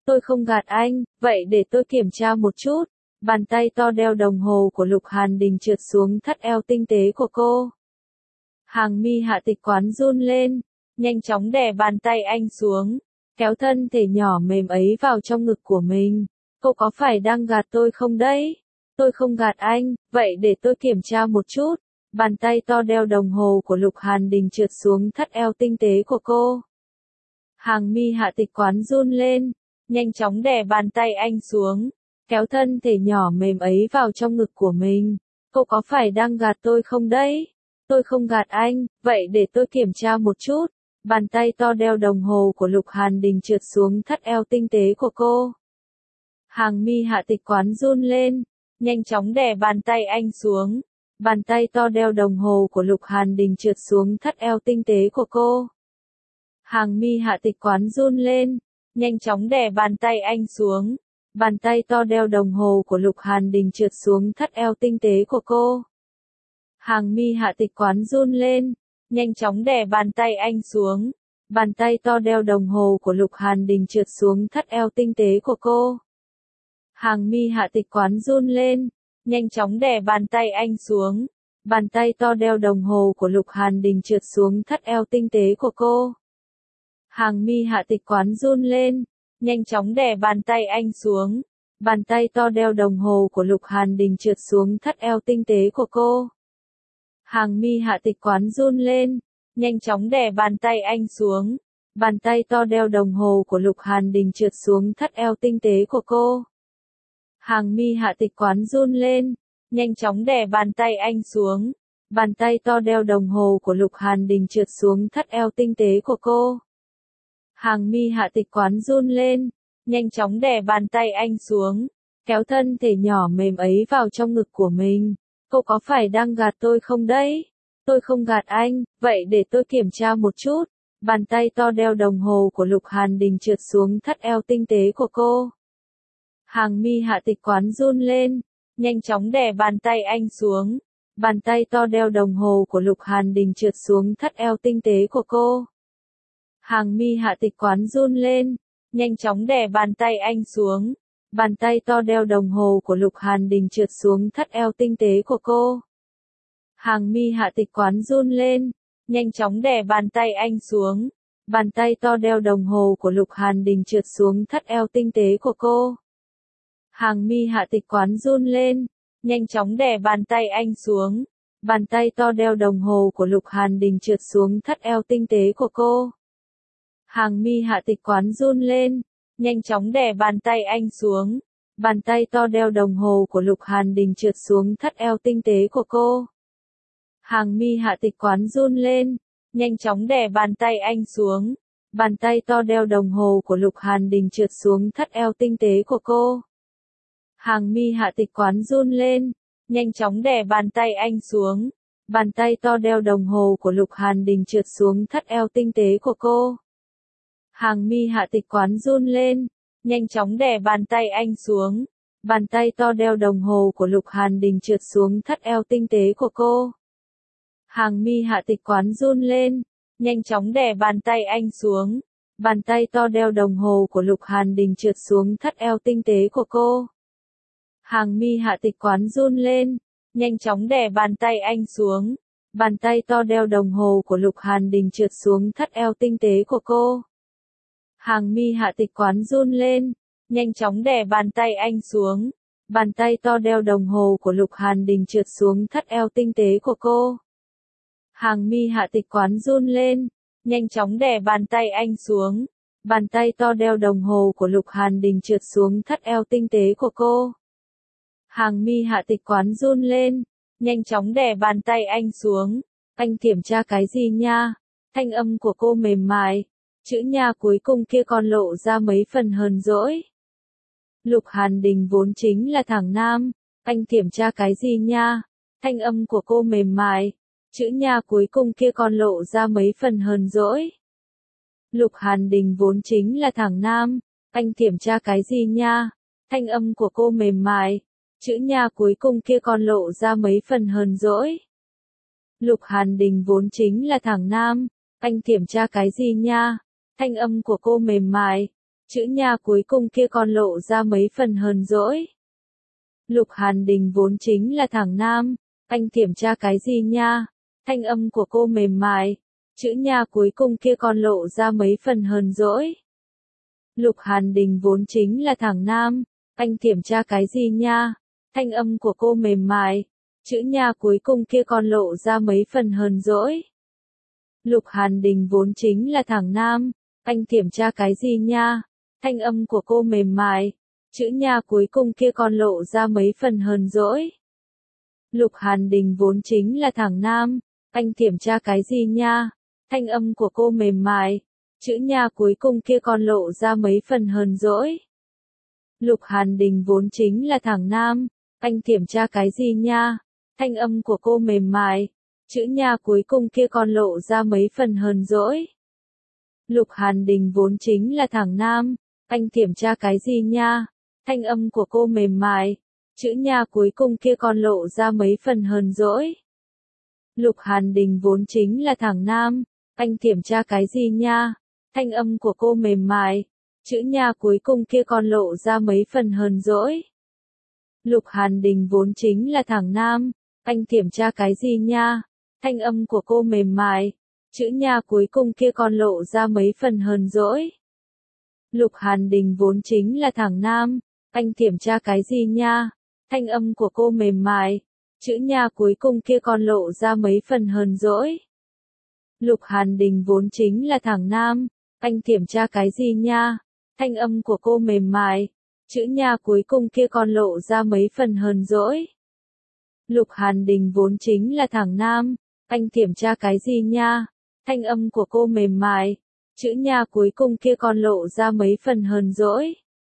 Tôi không gạt anh, vậy để tôi kiểm tra một chút. Bàn tay to đeo đồng hồ của Lục Hàn Đình trượt xuống thắt eo tinh tế của cô. Hàng mi hạ tịch quán run lên, nhanh chóng đè bàn tay anh xuống, kéo thân thể nhỏ mềm ấy vào trong ngực của mình. Cô có phải đang gạt tôi không đấy? Tôi không gạt anh, vậy để tôi kiểm tra một chút. Bàn tay to đeo đồng hồ của Lục Hàn Đình trượt xuống thắt eo tinh tế của cô. Hàng mi hạ tịch quán run lên, nhanh chóng đè bàn tay anh xuống, kéo thân thể nhỏ mềm ấy vào trong ngực của mình. Cô có phải đang gạt tôi không đấy? Tôi không gạt anh, vậy để tôi kiểm tra một chút. Bàn tay to đeo đồng hồ của Lục Hàn Đình trượt xuống thắt eo tinh tế của cô. Hàng mi hạ tịch quán run lên, nhanh chóng đè bàn tay anh xuống. Bàn tay to đeo đồng hồ của Lục Hàn Đình trượt xuống thắt eo tinh tế của cô. Hàng mi hạ tịch quán run lên, nhanh chóng đè bàn tay anh xuống. Bàn tay to đeo đồng hồ của Lục Hàn Đình trượt xuống thắt eo tinh tế của cô. Hàng mi hạ tịch quán run lên, nhanh chóng đè bàn tay anh xuống. Bàn tay to đeo đồng hồ của Lục Hàn Đình trượt xuống thắt eo tinh tế của cô. Hàng mi hạ tịch quán run lên, nhanh chóng đè bàn tay anh xuống. Bàn tay to đeo đồng hồ của Lục Hàn Đình trượt xuống thắt eo tinh tế của cô. Hàng mi hạ tịch quán run lên, nhanh chóng đè bàn tay anh xuống. Bàn tay to đeo đồng hồ của Lục Hàn Đình trượt xuống thắt eo tinh tế của cô. Hàng mi hạ tịch quán run lên, nhanh chóng đè bàn tay anh xuống. Bàn tay to đeo đồng hồ của Lục Hàn Đình trượt xuống thắt eo tinh tế của cô. Hàng mi hạ tịch quán run lên, nhanh chóng đè bàn tay anh xuống. Bàn tay to đeo đồng hồ của Lục Hàn Đình trượt xuống thắt eo tinh tế của cô. Hàng mi hạ tịch quán run lên, nhanh chóng đè bàn tay anh xuống, kéo thân thể nhỏ mềm ấy vào trong ngực của mình. Cô có phải đang gạt tôi không đấy? Tôi không gạt anh, vậy để tôi kiểm tra một chút. Bàn tay to đeo đồng hồ của Lục Hàn Đình trượt xuống thắt eo tinh tế của cô. Hàng mi hạ tịch quán run lên, nhanh chóng đè bàn tay anh xuống. Bàn tay to đeo đồng hồ của Lục Hàn Đình trượt xuống thắt eo tinh tế của cô. Hàng mi hạ tịch quán run lên, nhanh chóng đè bàn tay anh xuống. Bàn tay to đeo đồng hồ của Lục Hàn Đình trượt xuống thắt eo tinh tế của cô. Hàng mi hạ tịch quán run lên, nhanh chóng đè bàn tay anh xuống. Bàn tay to đeo đồng hồ của Lục Hàn Đình trượt xuống thắt eo tinh tế của cô. Hàng mi hạ tịch quán run lên, nhanh chóng đè bàn tay anh xuống. Bàn tay to đeo đồng hồ của Lục Hàn Đình trượt xuống thắt eo tinh tế của cô. Hàng mi hạ tịch quán run lên, nhanh chóng đè bàn tay anh xuống. Bàn tay to đeo đồng hồ của Lục Hàn Đình trượt xuống thắt eo tinh tế của cô. Hàng mi hạ tịch quán run lên, nhanh chóng đè bàn tay anh xuống. Bàn tay to đeo đồng hồ của Lục Hàn Đình trượt xuống thắt eo tinh tế của cô. Hàng mi hạ tịch quán run lên, nhanh chóng đè bàn tay anh xuống. Bàn tay to đeo đồng hồ của Lục Hàn Đình trượt xuống thắt eo tinh tế của cô. Hàng mi hạ tịch quán run lên, nhanh chóng đè bàn tay anh xuống. Bàn tay to đeo đồng hồ của Lục Hàn Đình trượt xuống thắt eo tinh tế của cô. Hàng mi hạ tịch quán run lên, nhanh chóng đè bàn tay anh xuống. Bàn tay to đeo đồng hồ của Lục Hàn Đình trượt xuống thắt eo tinh tế của cô. Hàng mi hạ tịch quán run lên, nhanh chóng đè bàn tay anh xuống. Bàn tay to đeo đồng hồ của Lục Hàn Đình trượt xuống thắt eo tinh tế của cô. Hàng mi hạ tịch quán run lên, nhanh chóng đè bàn tay anh xuống. Bàn tay to đeo đồng hồ của Lục Hàn Đình trượt xuống thắt eo tinh tế của cô. Hàng mi hạ tịch quán run lên, nhanh chóng đè bàn tay anh xuống. Bàn tay to đeo đồng hồ của Lục Hàn Đình trượt xuống thắt eo tinh tế của cô. Hàng mi hạ tịch quán run lên, nhanh chóng đè bàn tay anh xuống. Anh kiểm tra cái gì nha? Thanh âm của cô mềm mại. Chữ nha cuối cùng kia còn lộ ra mấy phần hờn dỗi. Lục Hàn Đình vốn chính là thằng nam. Anh kiểm tra cái gì nha? Thanh âm của cô mềm mại. Chữ nha cuối cùng kia còn lộ ra mấy phần hờn dỗi. Lục Hàn Đình vốn chính là thằng nam. Anh kiểm tra cái gì nha? Thanh âm của cô mềm mại. Chữ nha cuối cùng kia còn lộ ra mấy phần hờn dỗi. Lục Hàn Đình vốn chính là thằng nam. Anh kiểm tra cái gì nha? Thanh âm của cô mềm mại. chữ nha cuối cùng kia còn lộ ra mấy phần hờn dỗi. Lục Hàn Đình vốn chính là thằng nam, anh kiểm tra cái gì nha? Thanh âm của cô mềm mại, chữ nha cuối cùng kia còn lộ ra mấy phần hờn dỗi. Lục Hàn Đình vốn chính là thằng nam, anh kiểm tra cái gì nha? Thanh âm của cô mềm mại, chữ nha cuối cùng kia còn lộ ra mấy phần hờn dỗi. Lục Hàn Đình vốn chính là thằng nam, anh kiểm tra cái gì nha? Thanh âm của cô mềm mại, chữ nha cuối cùng kia còn lộ ra mấy phần hờn dỗi. Lục Hàn Đình vốn chính là thằng nam, anh kiểm tra cái gì nha? Thanh âm của cô mềm mại, chữ nha cuối cùng kia còn lộ ra mấy phần hờn dỗi. Lục Hàn Đình vốn chính là thằng nam, anh kiểm tra cái gì nha? Thanh âm của cô mềm mại, chữ nha cuối cùng kia còn lộ ra mấy phần hờn dỗi. Lục Hàn Đình vốn chính là thằng nam, anh kiểm tra cái gì nha? Thanh âm của cô mềm mại, chữ nha cuối cùng kia còn lộ ra mấy phần hờn dỗi. Lục Hàn Đình vốn chính là thằng nam, anh kiểm tra cái gì nha? Thanh âm của cô mềm mại, chữ nha cuối cùng kia còn lộ ra mấy phần hờn dỗi. Lục Hàn Đình vốn chính là thằng nam, anh kiểm tra cái gì nha? Thanh âm của cô mềm mại, chữ nha cuối cùng kia còn lộ ra mấy phần hờn dỗi. Lục Hàn Đình vốn chính là thằng nam, anh kiểm tra cái gì nha? Thanh âm của cô mềm mại, chữ nha cuối cùng kia còn lộ ra mấy phần hờn dỗi. Lục Hàn Đình vốn chính là thằng nam, anh kiểm tra cái gì nha? Thanh âm của cô mềm mại, chữ nha cuối cùng kia còn lộ ra mấy phần hờn dỗi. Lục Hàn Đình vốn chính là thằng nam, anh kiểm tra cái gì nha? Thanh âm của cô mềm mại, chữ nha cuối cùng kia còn lộ ra mấy phần hờn dỗi.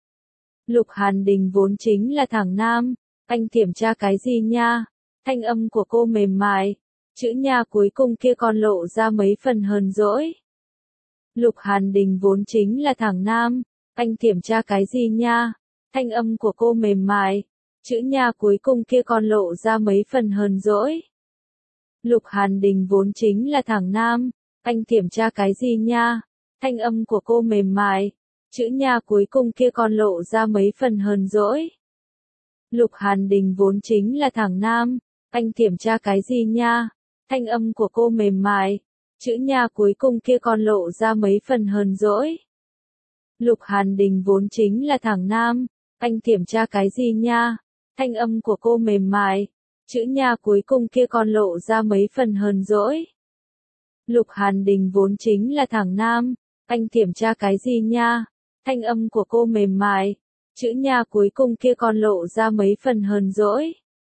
Lục Hàn Đình vốn chính là thằng nam, anh kiểm tra cái gì nha? Thanh âm của cô mềm mại, chữ nha cuối cùng kia còn lộ ra mấy phần hờn dỗi. Lục Hàn Đình vốn chính là thằng nam, anh kiểm tra cái gì nha? Thanh âm của cô mềm mại, chữ nha cuối cùng kia còn lộ ra mấy phần hờn dỗi. Lục Hàn Đình vốn chính là thằng nam, anh kiểm tra cái gì nha? Thanh âm của cô mềm mại, chữ nha cuối cùng kia còn lộ ra mấy phần hờn dỗi. Lục Hàn Đình vốn chính là thằng nam, anh kiểm tra cái gì nha? Thanh âm của cô mềm mại, chữ nha cuối cùng kia còn lộ ra mấy phần hờn dỗi. Lục Hàn Đình vốn chính là thằng nam, anh kiểm tra cái gì nha? Thanh âm của cô mềm mại, chữ nha cuối cùng kia còn lộ ra mấy phần hờn dỗi. Lục Hàn Đình vốn chính là thằng nam, anh kiểm tra cái gì nha? Thanh âm của cô mềm mại, chữ nha cuối cùng kia còn lộ ra mấy phần hờn dỗi.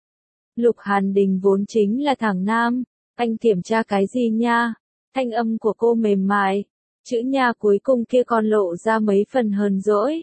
Lục Hàn Đình vốn chính là thằng nam, anh kiểm tra cái gì nha? Thanh âm của cô mềm mại, chữ nha cuối cùng kia còn lộ ra mấy phần hờn dỗi.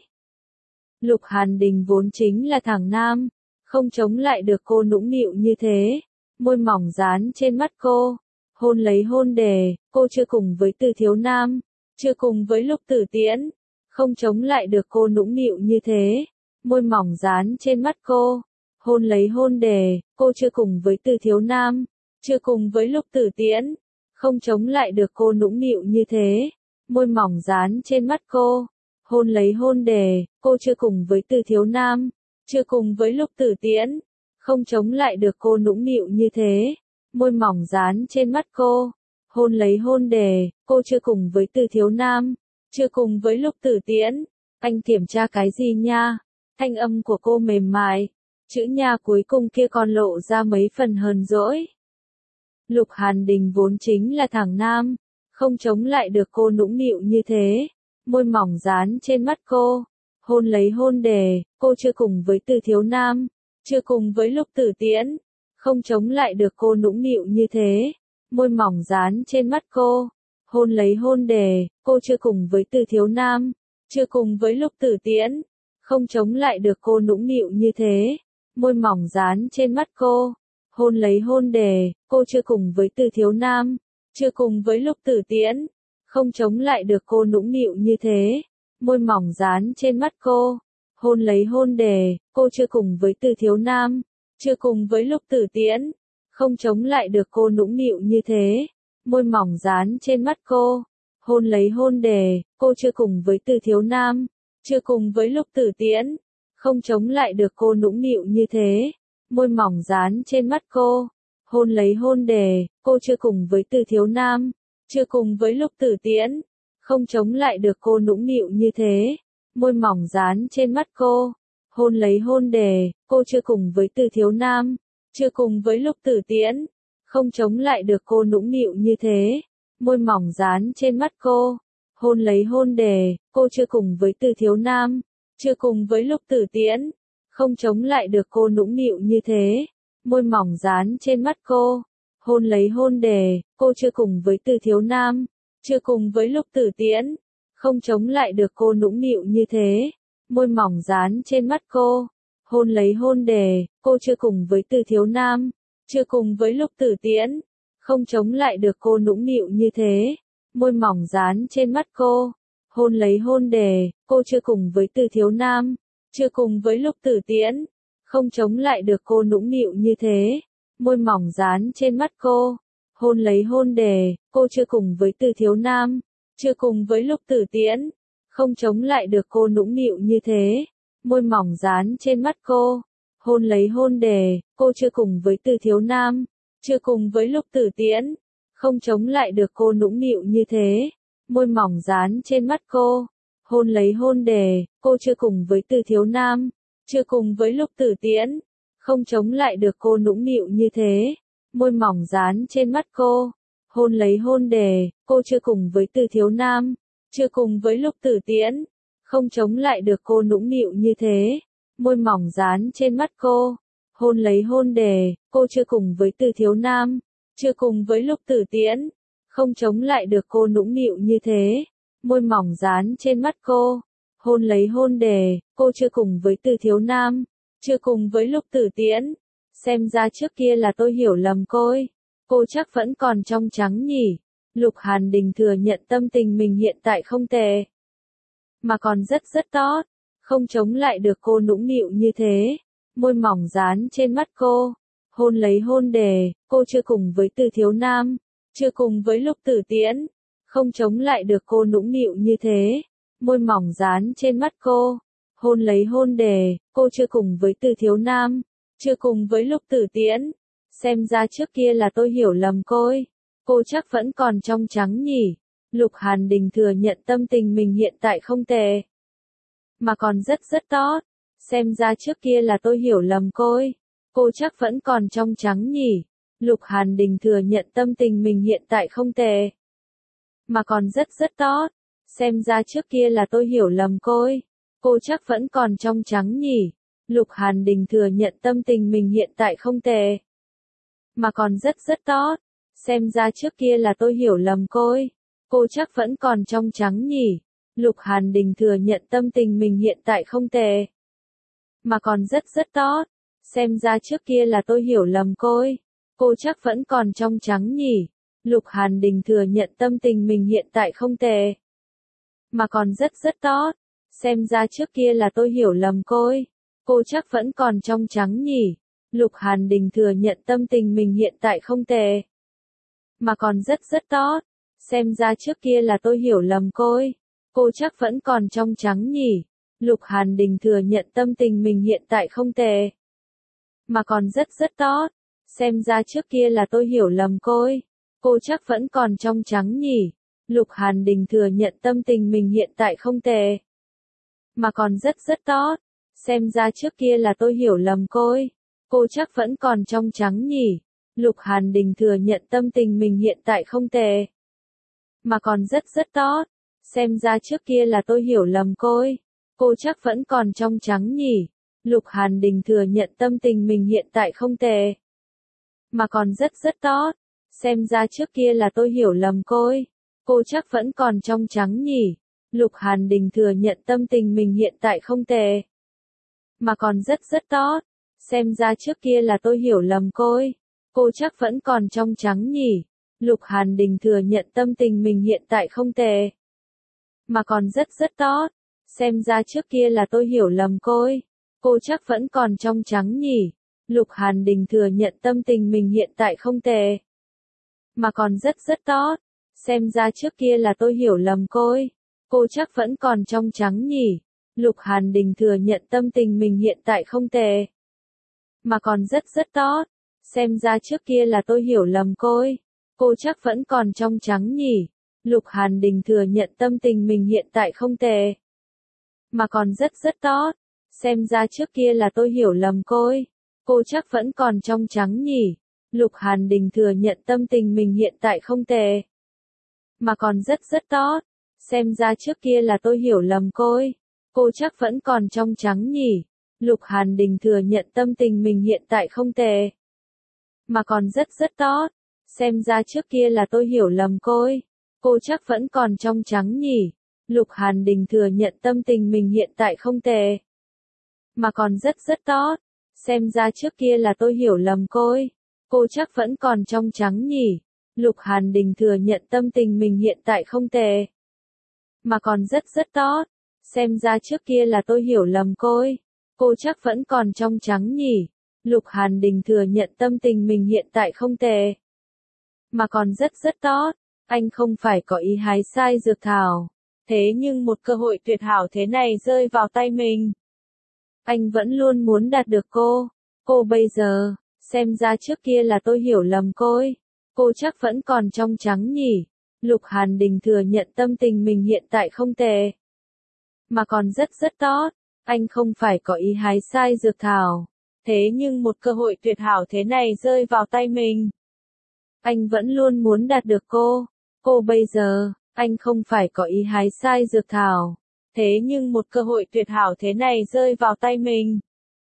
Lục Hàn Đình vốn chính là thằng nam, không chống lại được cô nũng nịu như thế, môi mỏng dán trên mắt cô, hôn lấy hôn đề, cô chưa cùng với Từ Thiếu Nam, chưa cùng với Lục Tử Tiễn, không chống lại được cô nũng nịu như thế, môi mỏng dán trên mắt cô, hôn lấy hôn đề, cô chưa cùng với Từ Thiếu Nam, chưa cùng với Lục Tử Tiễn, không chống lại được cô nũng nịu như thế, môi mỏng dán trên mắt cô, hôn lấy hôn đề, cô chưa cùng với Từ Thiếu Nam, chưa cùng với Lục Tử Tiễn, không chống lại được cô nũng nịu như thế, môi mỏng dán trên mắt cô, hôn lấy hôn đề, cô chưa cùng với Từ Thiếu Nam, chưa cùng với Lục Tử Tiễn, anh kiểm tra cái gì nha? Thanh âm của cô mềm mại, chữ nha cuối cùng kia còn lộ ra mấy phần hờn dỗi. Lục Hàn Đình vốn chính là thằng nam, không chống lại được cô nũng nịu như thế, môi mỏng dán trên mắt cô, hôn lấy hôn đề, cô chưa cùng với Từ Thiếu Nam, chưa cùng với Lục Tử Tiễn, không chống lại được cô nũng nịu như thế, môi mỏng dán trên mắt cô, hôn lấy hôn đề, cô chưa cùng với Từ Thiếu Nam, chưa cùng với Lục Tử Tiễn, không chống lại được cô nũng nịu như thế, môi mỏng dán trên mắt cô, hôn lấy hôn đề, cô chưa cùng với Từ Thiếu Nam, chưa cùng với Lục Tử Tiễn, không chống lại được cô nũng nịu như thế, môi mỏng dán trên mắt cô, hôn lấy hôn đề, cô chưa cùng với Từ Thiếu Nam, chưa cùng với Lục Tử Tiễn, không chống lại được cô nũng nịu như thế, môi mỏng dán trên mắt cô, hôn lấy hôn đề, cô chưa cùng với Từ Thiếu Nam, chưa cùng với Lục Tử Tiễn, không chống lại được cô nũng nịu như thế, môi mỏng dán trên mắt cô, hôn lấy hôn đề, cô chưa cùng với Từ Thiếu Nam, chưa cùng với Lục Tử Tiễn, không chống lại được cô nũng nịu như thế, môi mỏng dán trên mắt cô, hôn lấy hôn đề, cô chưa cùng với Từ Thiếu Nam, chưa cùng với Lục Tử Tiễn, không chống lại được cô nũng nịu như thế, môi mỏng dán trên mắt cô, hôn lấy hôn đề, cô chưa cùng với Từ Thiếu Nam, chưa cùng với Lục Tử Tiễn, không chống lại được cô nũng nịu như thế, môi mỏng dán trên mắt cô, hôn lấy hôn đề, cô chưa cùng với Từ Thiếu Nam, chưa cùng với Lục Tử Tiễn, không chống lại được cô nũng nịu như thế, môi mỏng dán trên mắt cô, hôn lấy hôn đề, cô chưa cùng với Từ Thiếu Nam, chưa cùng với Lục Tử Tiễn, không chống lại được cô nũng nịu như thế, môi mỏng dán trên mắt cô, hôn lấy hôn đề, cô chưa cùng với Từ Thiếu Nam, chưa cùng với Lục Tử Tiễn, không chống lại được cô nũng nịu như thế, môi mỏng dán trên mắt cô, hôn lấy hôn đề, cô chưa cùng với Từ Thiếu Nam, chưa cùng với Lục Tử Tiễn, không chống lại được cô nũng nịu như thế, môi mỏng dán trên mắt cô, hôn lấy hôn đề, cô chưa cùng với Từ Thiếu Nam, chưa cùng với Lục Tử Tiễn, không chống lại được cô nũng nịu như thế, môi mỏng dán trên mắt cô, hôn lấy hôn đề, cô chưa cùng với Từ Thiếu Nam, chưa cùng với Lục Tử Tiễn, không chống lại được cô nũng nịu như thế, môi mỏng dán trên mắt cô, hôn lấy hôn đề, cô chưa cùng với Từ Thiếu Nam, chưa cùng với Lục Tử Tiễn, không chống lại được cô nũng nịu như thế, môi mỏng dán trên mắt cô, hôn lấy hôn đề, cô chưa cùng với Từ Thiếu Nam, chưa cùng với Lục Tử Tiễn, không chống lại được cô nũng nịu như thế, môi mỏng dán trên mắt cô, hôn lấy hôn đề, cô chưa cùng với Từ Thiếu Nam, chưa cùng với Lục Tử Tiễn, xem ra trước kia là tôi hiểu lầm cô ấy, cô chắc vẫn còn trong trắng nhỉ. Lục Hàn Đình thừa nhận tâm tình mình hiện tại không tệ, mà còn rất rất tốt, không chống lại được cô nũng nịu như thế, môi mỏng dán trên mắt cô, hôn lấy hôn đề, cô chưa cùng với Từ Thiếu Nam, chưa cùng với Lục Tử Tiễn, không chống lại được cô nũng nịu như thế, môi mỏng dán trên mắt cô, hôn lấy hôn đề, cô chưa cùng với Từ Thiếu Nam, chưa cùng với Lục Tử Tiễn, xem ra trước kia là tôi hiểu lầm cô ấy, cô chắc vẫn còn trong trắng nhỉ. Lục Hàn Đình thừa nhận tâm tình mình hiện tại không tệ, mà còn rất rất tốt, xem ra trước kia là tôi hiểu lầm cô ấy, cô chắc vẫn còn trong trắng nhỉ. Lục Hàn Đình thừa nhận tâm tình mình hiện tại không tệ, mà còn rất rất tốt, xem ra trước kia là tôi hiểu lầm cô ấy, cô chắc vẫn còn trong trắng nhỉ. Lục Hàn Đình thừa nhận tâm tình mình hiện tại không tệ, mà còn rất rất tốt, xem ra trước kia là tôi hiểu lầm cô ấy, cô chắc vẫn còn trong trắng nhỉ. Lục Hàn Đình thừa nhận tâm tình mình hiện tại không tệ, mà còn rất rất tốt, xem ra trước kia là tôi hiểu lầm cô ấy, cô chắc vẫn còn trong trắng nhỉ. Lục Hàn Đình thừa nhận tâm tình mình hiện tại không tệ, mà còn rất rất tốt, xem ra trước kia là tôi hiểu lầm cô ấy, cô chắc vẫn còn trong trắng nhỉ. Lục Hàn Đình thừa nhận tâm tình mình hiện tại không tệ, mà còn rất rất tốt, xem ra trước kia là tôi hiểu lầm cô ấy, cô chắc vẫn còn trong trắng nhỉ. Lục Hàn Đình thừa nhận tâm tình mình hiện tại không tệ, mà còn rất rất tốt, xem ra trước kia là tôi hiểu lầm cô ấy, cô chắc vẫn còn trong trắng nhỉ. Lục Hàn Đình thừa nhận tâm tình mình hiện tại không tệ, mà còn rất rất tốt, xem ra trước kia là tôi hiểu lầm cô ấy, cô chắc vẫn còn trong trắng nhỉ. Lục Hàn Đình thừa nhận tâm tình mình hiện tại không tệ, mà còn rất rất tốt, xem ra trước kia là tôi hiểu lầm cô ấy, cô chắc vẫn còn trong trắng nhỉ. Lục Hàn Đình thừa nhận tâm tình mình hiện tại không tệ, mà còn rất rất tốt, xem ra trước kia là tôi hiểu lầm cô ấy, cô chắc vẫn còn trong trắng nhỉ. Lục Hàn Đình thừa nhận tâm tình mình hiện tại không tệ, mà còn rất rất tốt, xem ra trước kia là tôi hiểu lầm cô ấy, cô chắc vẫn còn trong trắng nhỉ. Lục Hàn Đình thừa nhận tâm tình mình hiện tại không tệ, mà còn rất rất tốt, xem ra trước kia là tôi hiểu lầm cô ấy, cô chắc vẫn còn trong trắng nhỉ. Lục Hàn Đình thừa nhận tâm tình mình hiện tại không tệ, mà còn rất rất tốt, xem ra trước kia là tôi hiểu lầm cô ấy, cô chắc vẫn còn trong trắng nhỉ. Lục Hàn Đình thừa nhận tâm tình mình hiện tại không tệ, mà còn rất rất tốt. Xem ra trước kia là tôi hiểu lầm cô ấy. Cô chắc vẫn còn trong trắng nhỉ. Lục Hàn Đình thừa nhận tâm tình mình hiện tại không tệ, mà còn rất rất tốt. Xem ra trước kia là tôi hiểu lầm cô ấy. Cô chắc vẫn còn trong trắng nhỉ. Lục Hàn Đình thừa nhận tâm tình mình hiện tại không tệ, mà còn rất rất tốt. Xem ra trước kia là tôi hiểu lầm cô ấy. Cô chắc vẫn còn trong trắng nhỉ. Lục Hàn Đình thừa nhận tâm tình mình hiện tại không tệ, mà còn rất rất tốt. Xem ra trước kia là tôi hiểu lầm cô ấy. Cô chắc vẫn còn trong trắng nhỉ. Lục Hàn Đình thừa nhận tâm tình mình hiện tại không tệ, mà còn rất rất tốt. Xem ra trước kia là tôi hiểu lầm cô ấy. Cô chắc vẫn còn trong trắng nhỉ. Lục Hàn Đình thừa nhận tâm tình mình hiện tại không tệ, mà còn rất rất tốt. Xem ra trước kia là tôi hiểu lầm cô ấy. Cô chắc vẫn còn trong trắng nhỉ. Lục Hàn Đình thừa nhận tâm tình mình hiện tại không tệ, mà còn rất rất tốt. Anh không phải có ý hái sai dược thảo. Thế nhưng một cơ hội tuyệt hảo thế này rơi vào tay mình. Anh vẫn luôn muốn đạt được cô. Cô bây giờ, xem ra trước kia là tôi hiểu lầm cô ấy. Cô chắc vẫn còn trong trắng nhỉ. Lục Hàn Đình thừa nhận tâm tình mình hiện tại không tệ, mà còn rất rất tốt. Anh không phải có ý hái sai dược thảo. Thế nhưng một cơ hội tuyệt hảo thế này rơi vào tay mình. Anh vẫn luôn muốn đạt được cô. Cô bây giờ, anh không phải có ý hái sai dược thảo. Thế nhưng một cơ hội tuyệt hảo thế này rơi vào tay mình.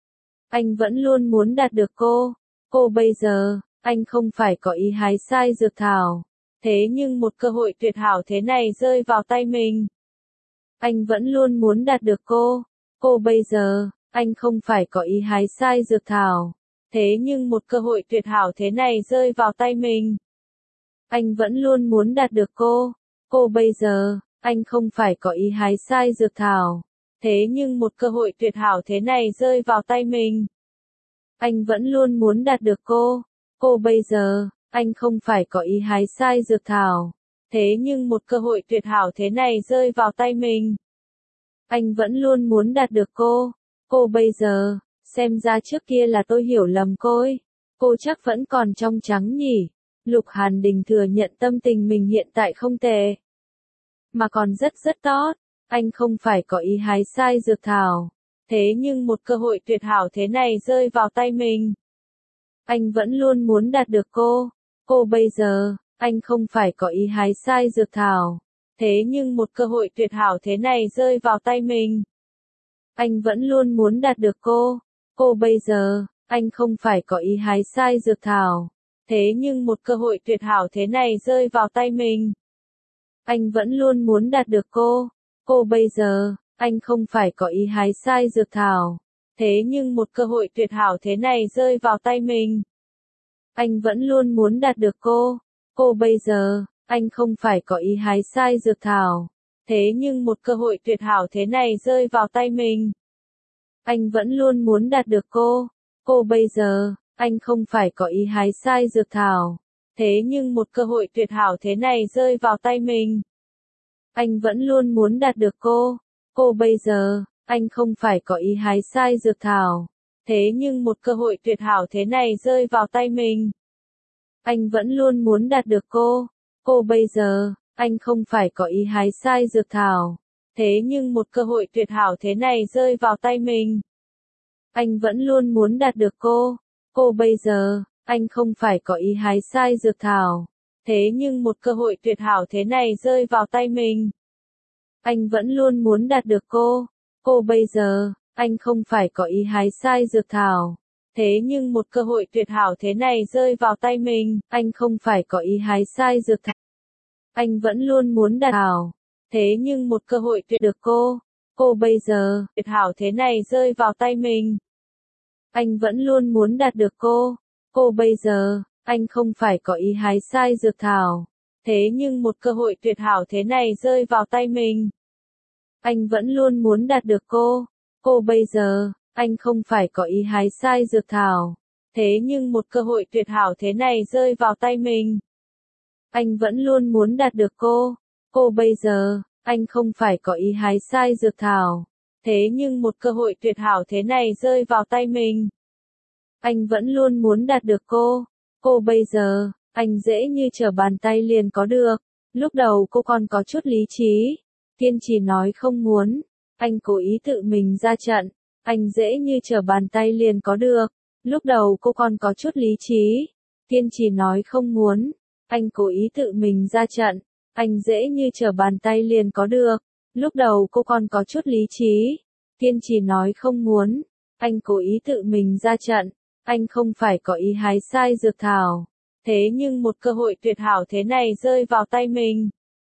Anh vẫn luôn muốn đạt được cô. Cô bây giờ, anh không phải có ý hái sai dược thảo. Thế nhưng một cơ hội tuyệt hảo thế này rơi vào tay mình. Anh vẫn luôn muốn đạt được cô. Cô bây giờ, anh không phải có ý hái sai dược thảo. Thế nhưng một cơ hội tuyệt hảo thế này rơi vào tay mình. Anh vẫn luôn muốn đạt được cô. Cô bây giờ, anh không phải có ý hái sai dược thảo. Thế nhưng một cơ hội tuyệt hảo thế này rơi vào tay mình. Anh vẫn luôn muốn đạt được cô. Cô bây giờ, anh không phải có ý hái sai dược thảo. Thế nhưng một cơ hội tuyệt hảo thế này rơi vào tay mình. Anh vẫn luôn muốn đạt được cô. Cô bây giờ, xem ra trước kia là tôi hiểu lầm cô ấy. Cô chắc vẫn còn trong trắng nhỉ. Lục Hàn Đình thừa nhận tâm tình mình hiện tại không tệ, mà còn rất rất tốt. Anh không phải có ý hái sai dược thảo. Thế nhưng một cơ hội tuyệt hảo thế này rơi vào tay mình. Anh vẫn luôn muốn đạt được cô. Cô bây giờ, anh không phải có ý hái sai dược thảo. Thế nhưng một cơ hội tuyệt hảo thế này rơi vào tay mình. Anh vẫn luôn muốn đạt được cô. Cô bây giờ, anh không phải có ý hái sai dược thảo. Thế nhưng một cơ hội tuyệt hảo thế này rơi vào tay mình. Anh vẫn luôn muốn đạt được cô. Cô bây giờ, anh không phải có ý hái sai dược thảo. Thế nhưng một cơ hội tuyệt hảo thế này rơi vào tay mình. Anh vẫn luôn muốn đạt được cô. Cô bây giờ, anh không phải có ý hái sai dược thảo. Thế nhưng một cơ hội tuyệt hảo thế này rơi vào tay mình. Anh vẫn luôn muốn đạt được cô. Cô bây giờ, anh không phải có ý hái sai dược thảo. Thế nhưng một cơ hội tuyệt hảo thế này rơi vào tay mình. Anh vẫn luôn muốn đạt được cô. Cô bây giờ, anh không phải có ý hái sai dược thảo. Thế nhưng một cơ hội tuyệt hảo thế này rơi vào tay mình. Anh vẫn luôn muốn đạt được cô. Cô bây giờ, anh không phải có ý hái sai dược thảo. Thế nhưng một cơ hội tuyệt hảo thế này rơi vào tay mình. Anh vẫn luôn muốn đạt được cô. Cô bây giờ, anh không phải có ý hái sai dược thảo. Thế nhưng một cơ hội tuyệt hảo thế này rơi vào tay mình. Anh vẫn luôn muốn đạt được cô. Cô bây giờ, anh không phải có ý hái sai dược thảo. Thế nhưng một cơ hội tuyệt hảo thế này rơi vào tay mình. Anh không phải có ý hái sai dược thảo. Anh vẫn luôn muốn đạt thảo. Thế nhưng một cơ hội tuyệt được cô. Cô bây giờ, tuyệt hảo thế này rơi vào tay mình. Anh vẫn luôn muốn đạt được cô. Cô bây giờ, anh không phải có ý hái sai dược thảo. Thế nhưng một cơ hội tuyệt hảo thế này rơi vào tay mình. Anh vẫn luôn muốn đạt được cô. Cô bây giờ, anh không phải có ý hái sai dược thảo. Thế nhưng một cơ hội tuyệt hảo thế này rơi vào tay mình. Anh vẫn luôn muốn đạt được cô. Cô bây giờ, anh không phải có ý hái sai dược thảo. Thế nhưng một cơ hội tuyệt hảo thế này rơi vào tay mình. Anh vẫn luôn muốn đạt được cô. Cô bây giờ, anh dễ như trở bàn tay liền có được. Lúc đầu cô còn có chút lý trí. Kiên trì nói không muốn. Anh cố ý tự mình ra trận. Anh dễ như trở bàn tay liền có được. Lúc đầu cô còn có chút lý trí. Kiên trì nói không muốn. Anh cố ý tự mình ra trận. Anh dễ như trở bàn tay liền có được. Lúc đầu cô còn có chút lý trí. Kiên trì nói không muốn. Anh cố ý tự mình ra trận. Anh không phải có ý hái sai dược thảo. Thế nhưng một cơ hội tuyệt hảo thế này rơi vào tay mình.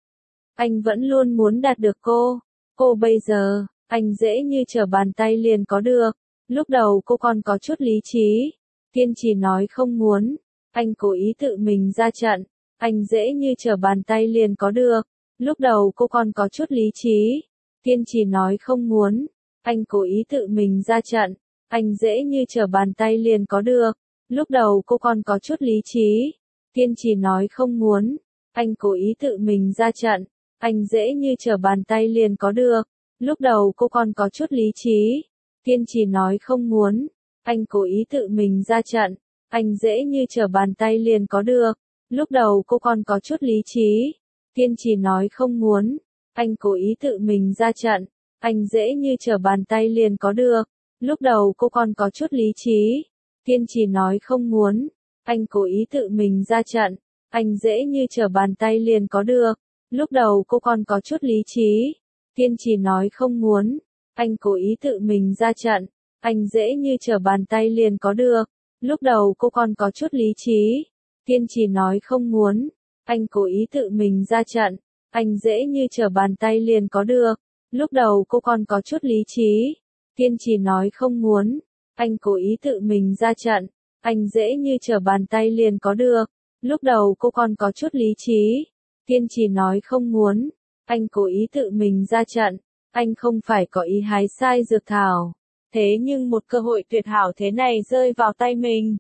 Anh vẫn luôn muốn đạt được cô. Cô bây giờ, anh dễ như trở bàn tay liền có được. Lúc đầu cô còn có chút lý trí. Kiên trì nói không muốn. Anh cố ý tự mình ra trận. Anh dễ như trở bàn tay liền có được. Lúc đầu cô còn có chút lý trí. Kiên trì nói không muốn. Anh cố ý tự mình ra trận. Anh dễ như trở bàn tay liền có được. Lúc đầu cô còn có chút lý trí. Kiên trì nói không muốn. Anh cố ý tự mình ra trận. Anh dễ như trở bàn tay liền có được. Lúc đầu cô còn có chút lý trí. Kiên trì nói không muốn. Anh cố ý tự mình ra trận. Anh dễ như trở bàn tay liền có được. Lúc đầu cô còn có chút lý trí. Kiên trì nói không muốn. Anh cố ý tự mình ra trận. Anh dễ như trở bàn tay liền có được. Lúc đầu cô còn có chút lý trí. Kiên trì nói không muốn. Anh cố ý tự mình ra trận. Anh dễ như trở bàn tay liền có được. Lúc đầu cô còn có chút lý trí. Kiên trì nói không muốn. Anh cố ý tự mình ra trận. Anh dễ như trở bàn tay liền có được. Lúc đầu cô còn có chút lý trí. Kiên trì nói không muốn. Anh cố ý tự mình ra trận. Anh dễ như trở bàn tay liền có được. Lúc đầu cô còn có chút lý trí. Kiên trì nói không muốn. Anh cố ý tự mình ra trận. Anh dễ như trở bàn tay liền có được. Lúc đầu cô còn có chút lý trí. Kiên trì nói không muốn. Anh cố ý tự mình ra trận. Anh không phải có ý hái sai dược thảo. Thế nhưng một cơ hội tuyệt hảo thế này rơi vào tay mình.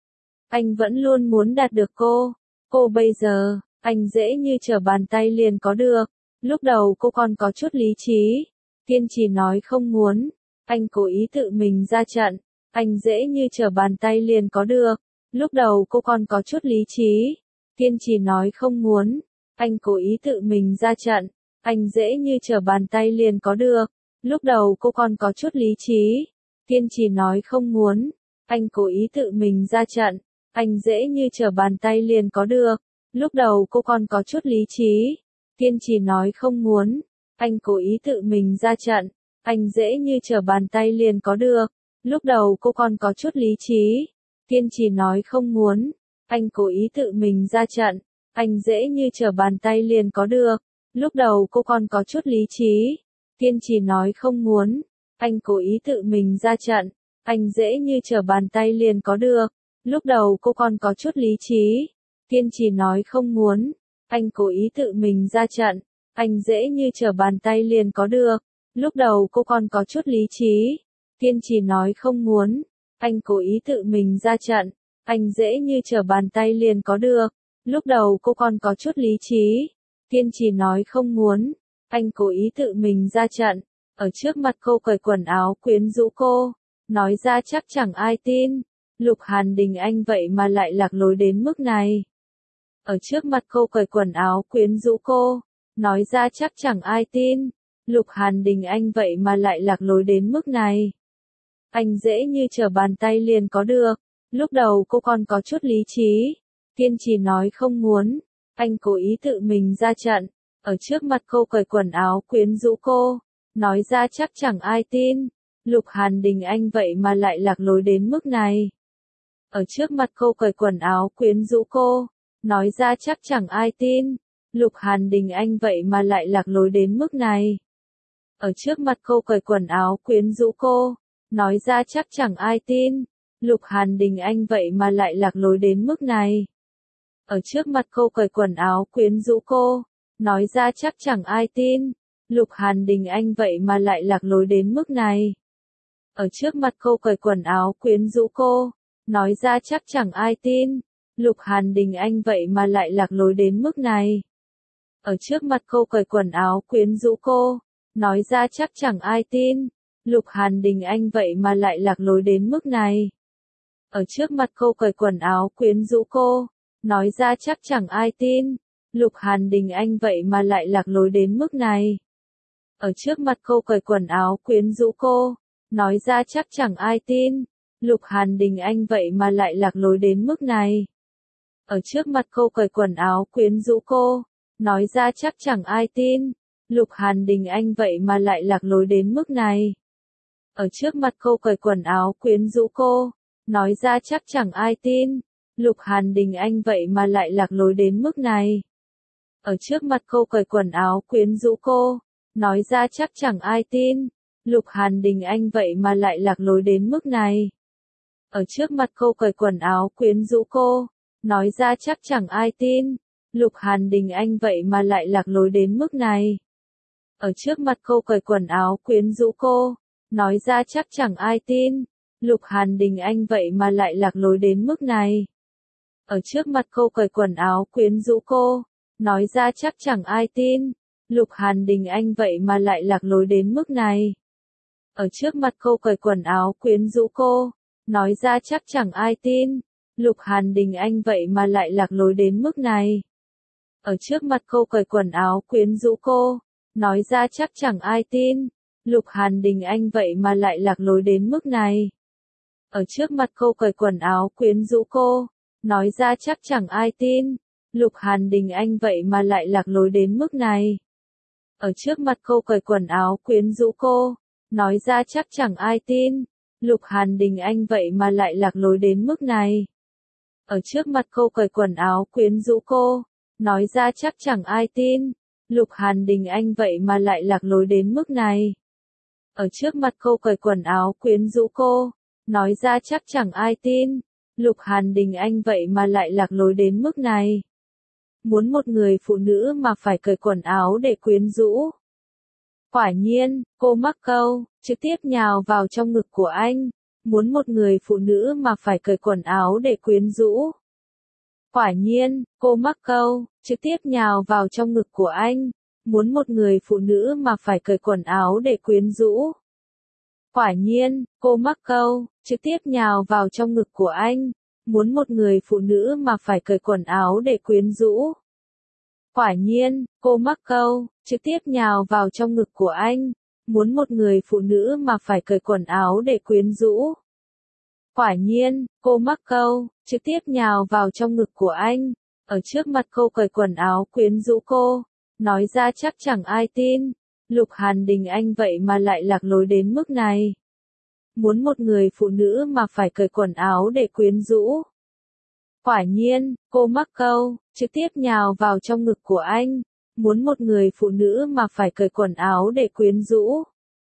Anh vẫn luôn muốn đạt được cô. Cô bây giờ, anh dễ như trở bàn tay liền có được. Lúc đầu cô còn có chút lý trí. Kiên trì nói không muốn. Anh cố ý tự mình ra trận. Anh dễ như trở bàn tay liền có được. Lúc đầu cô còn có chút lý trí. Kiên trì nói không muốn. Anh cố ý tự mình ra trận. Anh dễ như trở bàn tay liền có được. Lúc đầu cô còn có chút lý trí. Kiên trì nói không muốn. Anh cố ý tự mình ra trận. Anh dễ như trở bàn tay liền có được. Lúc đầu cô còn có chút lý trí. Kiên trì nói không muốn. Anh cố ý tự mình ra trận. Anh dễ như trở bàn tay liền có được. Lúc đầu cô còn có chút lý trí. Kiên trì nói không muốn. Anh cố ý tự mình ra trận. Anh dễ như trở bàn tay liền có được. Lúc đầu cô còn có chút lý trí. Kiên trì nói không muốn. Anh cố ý tự mình ra trận. Anh dễ như trở bàn tay liền có được. Lúc đầu cô còn có chút lý trí. Kiên trì nói không muốn. Anh cố ý tự mình ra trận. Anh dễ như trở bàn tay liền có được. Lúc đầu cô còn có chút lý trí. Kiên trì nói không muốn. Anh cố ý tự mình ra trận. Anh dễ như trở bàn tay liền có được. Lúc đầu cô còn có chút lý trí. Kiên trì nói không muốn. Anh cố ý tự mình ra trận. Ở trước mặt cô cởi quần áo quyến rũ cô. Nói ra chắc chẳng ai tin. Lục Hàn Đình anh vậy mà lại lạc lối đến mức này. Ở trước mặt cô cởi quần áo quyến rũ cô. Nói ra chắc chẳng ai tin. Lục Hàn Đình anh vậy mà lại lạc lối đến mức này. Anh dễ như trở bàn tay liền có được. Lúc đầu cô còn có chút lý trí. Kiên trì nói không muốn. Anh cố ý tự mình ra trận. Ở trước mặt cô cởi quần áo quyến rũ cô. Nói ra chắc chẳng ai tin. Lục Hàn Đình anh vậy mà lại lạc lối đến mức này. Ở trước mặt cô cởi quần áo quyến rũ cô. Nói ra chắc chẳng ai tin. Lục Hàn Đình anh vậy mà lại lạc lối đến mức này. Ở trước mặt cô cởi quần áo quyến rũ cô. Nói ra chắc chẳng ai tin. Lục Hàn Đình anh vậy mà lại lạc lối đến mức này. Ở trước mặt cô cởi quần áo quyến rũ cô. Nói ra chắc chẳng ai tin. Lục Hàn Đình anh vậy mà lại lạc lối đến mức này. Ở trước mặt cô cởi quần áo quyến rũ cô. Nói ra chắc chẳng ai tin. Lục Hàn Đình anh vậy mà lại lạc lối đến mức này. Ở trước mặt cô cởi quần áo quyến rũ cô. Nói ra chắc chẳng ai tin. Lục Hàn Đình Anh vậy mà lại lạc lối đến mức này. Ở trước mặt cô cởi quần áo quyến rũ cô, nói ra chắc chẳng ai tin. Lục Hàn Đình Anh vậy mà lại lạc lối đến mức này. Ở trước mặt cô cởi quần áo quyến rũ cô, nói ra chắc chẳng ai tin. Lục Hàn Đình Anh vậy mà lại lạc lối đến mức này. Ở trước mặt cô cởi quần áo quyến rũ cô, nói ra chắc chẳng ai tin. Lục Hàn Đình Anh vậy mà lại lạc lối đến mức này. Ở trước mặt cô cởi quần áo quyến rũ cô, nói ra chắc chẳng ai tin. Lục Hàn Đình Anh vậy mà lại lạc lối đến mức này. Ở trước mặt cô cởi quần áo quyến rũ cô, nói ra chắc chẳng ai tin. Lục Hàn Đình Anh vậy mà lại lạc lối đến mức này. Ở trước mặt cô cởi quần áo quyến rũ cô, nói ra chắc chẳng ai tin. Lục Hàn Đình Anh vậy mà lại lạc lối đến mức này. Ở trước mặt cô cởi quần áo quyến rũ cô, nói ra chắc chẳng ai tin. Lục Hàn Đình Anh vậy mà lại lạc lối đến mức này. Ở trước mặt cô cởi quần áo quyến rũ cô, nói ra chắc chẳng ai tin. Lục Hàn Đình Anh vậy mà lại lạc lối đến mức này. Ở trước mặt cô cởi quần áo quyến rũ cô, nói ra chắc chẳng ai tin. Lục Hàn Đình Anh vậy mà lại lạc lối đến mức này. Ở trước mặt cô cởi quần áo quyến rũ cô, nói ra chắc chẳng ai tin. Lục Hàn Đình Anh vậy mà lại lạc lối đến mức này. Ở trước mặt cô cởi quần áo quyến rũ cô, nói ra chắc chẳng ai tin. Lục Hàn Đình Anh vậy mà lại lạc lối đến mức này. Ở trước mặt cô cởi quần áo quyến rũ cô, nói ra chắc chẳng ai tin. Lục Hàn Đình Anh vậy mà lại lạc lối đến mức này. Ở trước mặt cô cởi quần áo quyến rũ cô, nói ra chắc chẳng ai tin. Lục Hàn Đình Anh vậy mà lại lạc lối đến mức này. Ở trước mặt cô cởi quần áo quyến rũ cô, nói ra chắc chẳng ai tin. Lục Hàn Đình Anh vậy mà lại lạc lối đến mức này. Muốn một người phụ nữ mà phải cởi quần áo để quyến rũ. Quả nhiên, cô mắc câu, trực tiếp nhào vào trong ngực của anh. Muốn một người phụ nữ mà phải cởi quần áo để quyến rũ. Quả nhiên, cô mắc câu, trực tiếp nhào vào trong ngực của anh. Muốn một người phụ nữ mà phải cởi quần áo để quyến rũ. Quả nhiên, cô mắc câu, trực tiếp nhào vào trong ngực của anh. Muốn một người phụ nữ mà phải cởi quần áo để quyến rũ. Quả nhiên, cô mắc câu, trực tiếp nhào vào trong ngực của anh. Muốn một người phụ nữ mà phải cởi quần áo để quyến rũ. Quả nhiên, cô mắc câu, trực tiếp nhào vào trong ngực của anh. Ở trước mặt cô cởi quần áo quyến rũ cô, nói ra chắc chẳng ai tin. Lục Hàn Đình Anh vậy mà lại lạc lối đến mức này. Muốn một người phụ nữ mà phải cởi quần áo để quyến rũ. Quả nhiên, cô mắc câu, trực tiếp nhào vào trong ngực của anh. Muốn một người phụ nữ mà phải cởi quần áo để quyến rũ.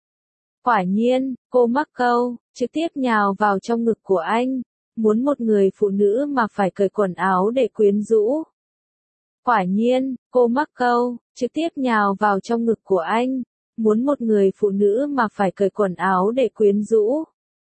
Quả nhiên, cô mắc câu, trực tiếp nhào vào trong ngực của anh. Muốn một người phụ nữ mà phải cởi quần áo để quyến rũ. Quả nhiên, cô mắc câu, trực tiếp nhào vào trong ngực của anh. Muốn một người phụ nữ mà phải cởi quần áo để quyến rũ.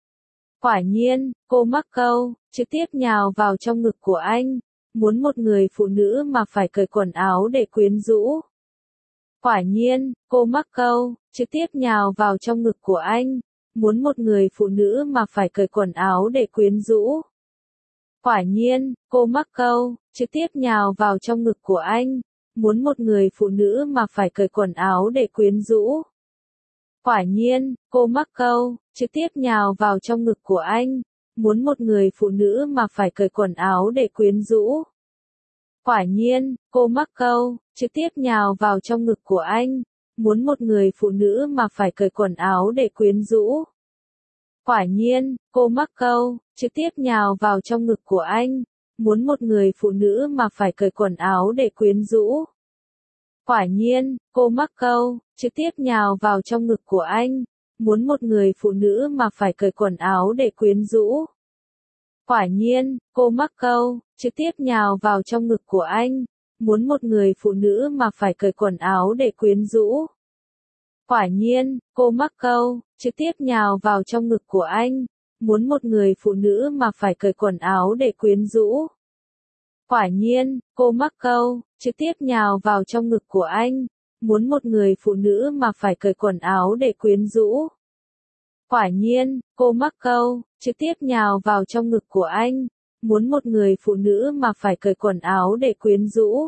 Quả nhiên, cô mắc câu, trực tiếp nhào vào trong ngực của anh. Muốn một người phụ nữ mà phải cởi quần áo để quyến rũ. Quả nhiên, cô mắc câu, trực tiếp nhào vào trong ngực của anh. Muốn một người phụ nữ mà phải cởi quần áo để quyến rũ. Quả nhiên, cô mắc câu, trực tiếp nhào vào trong ngực của anh. Muốn một người phụ nữ mà phải cởi quần áo để quyến rũ. Quả nhiên, cô mắc câu, trực tiếp nhào vào trong ngực của anh. Muốn một người phụ nữ mà phải cởi quần áo để quyến rũ. Quả nhiên, cô mắc câu, trực tiếp nhào vào trong ngực của anh. Muốn một người phụ nữ mà phải cởi quần áo để quyến rũ. Quả nhiên, cô mắc câu, trực tiếp nhào vào trong ngực của anh. Muốn một người phụ nữ mà phải cởi quần áo để quyến rũ. Quả nhiên, cô mắc câu, trực tiếp nhào vào trong ngực của anh. Muốn một người phụ nữ mà phải cởi quần áo để quyến rũ. Quả nhiên, cô mắc câu, trực tiếp nhào vào trong ngực của anh. Muốn một người phụ nữ mà phải cởi quần áo để quyến rũ. Quả nhiên, cô mắc câu, trực tiếp nhào vào trong ngực của anh. Muốn một người phụ nữ mà phải cởi quần áo để quyến rũ. Quả nhiên, cô mắc câu, trực tiếp nhào vào trong ngực của anh. Muốn một người phụ nữ mà phải cởi quần áo để quyến rũ. Quả nhiên, cô mắc câu, trực tiếp nhào vào trong ngực của anh. Muốn một người phụ nữ mà phải cởi quần áo để quyến rũ.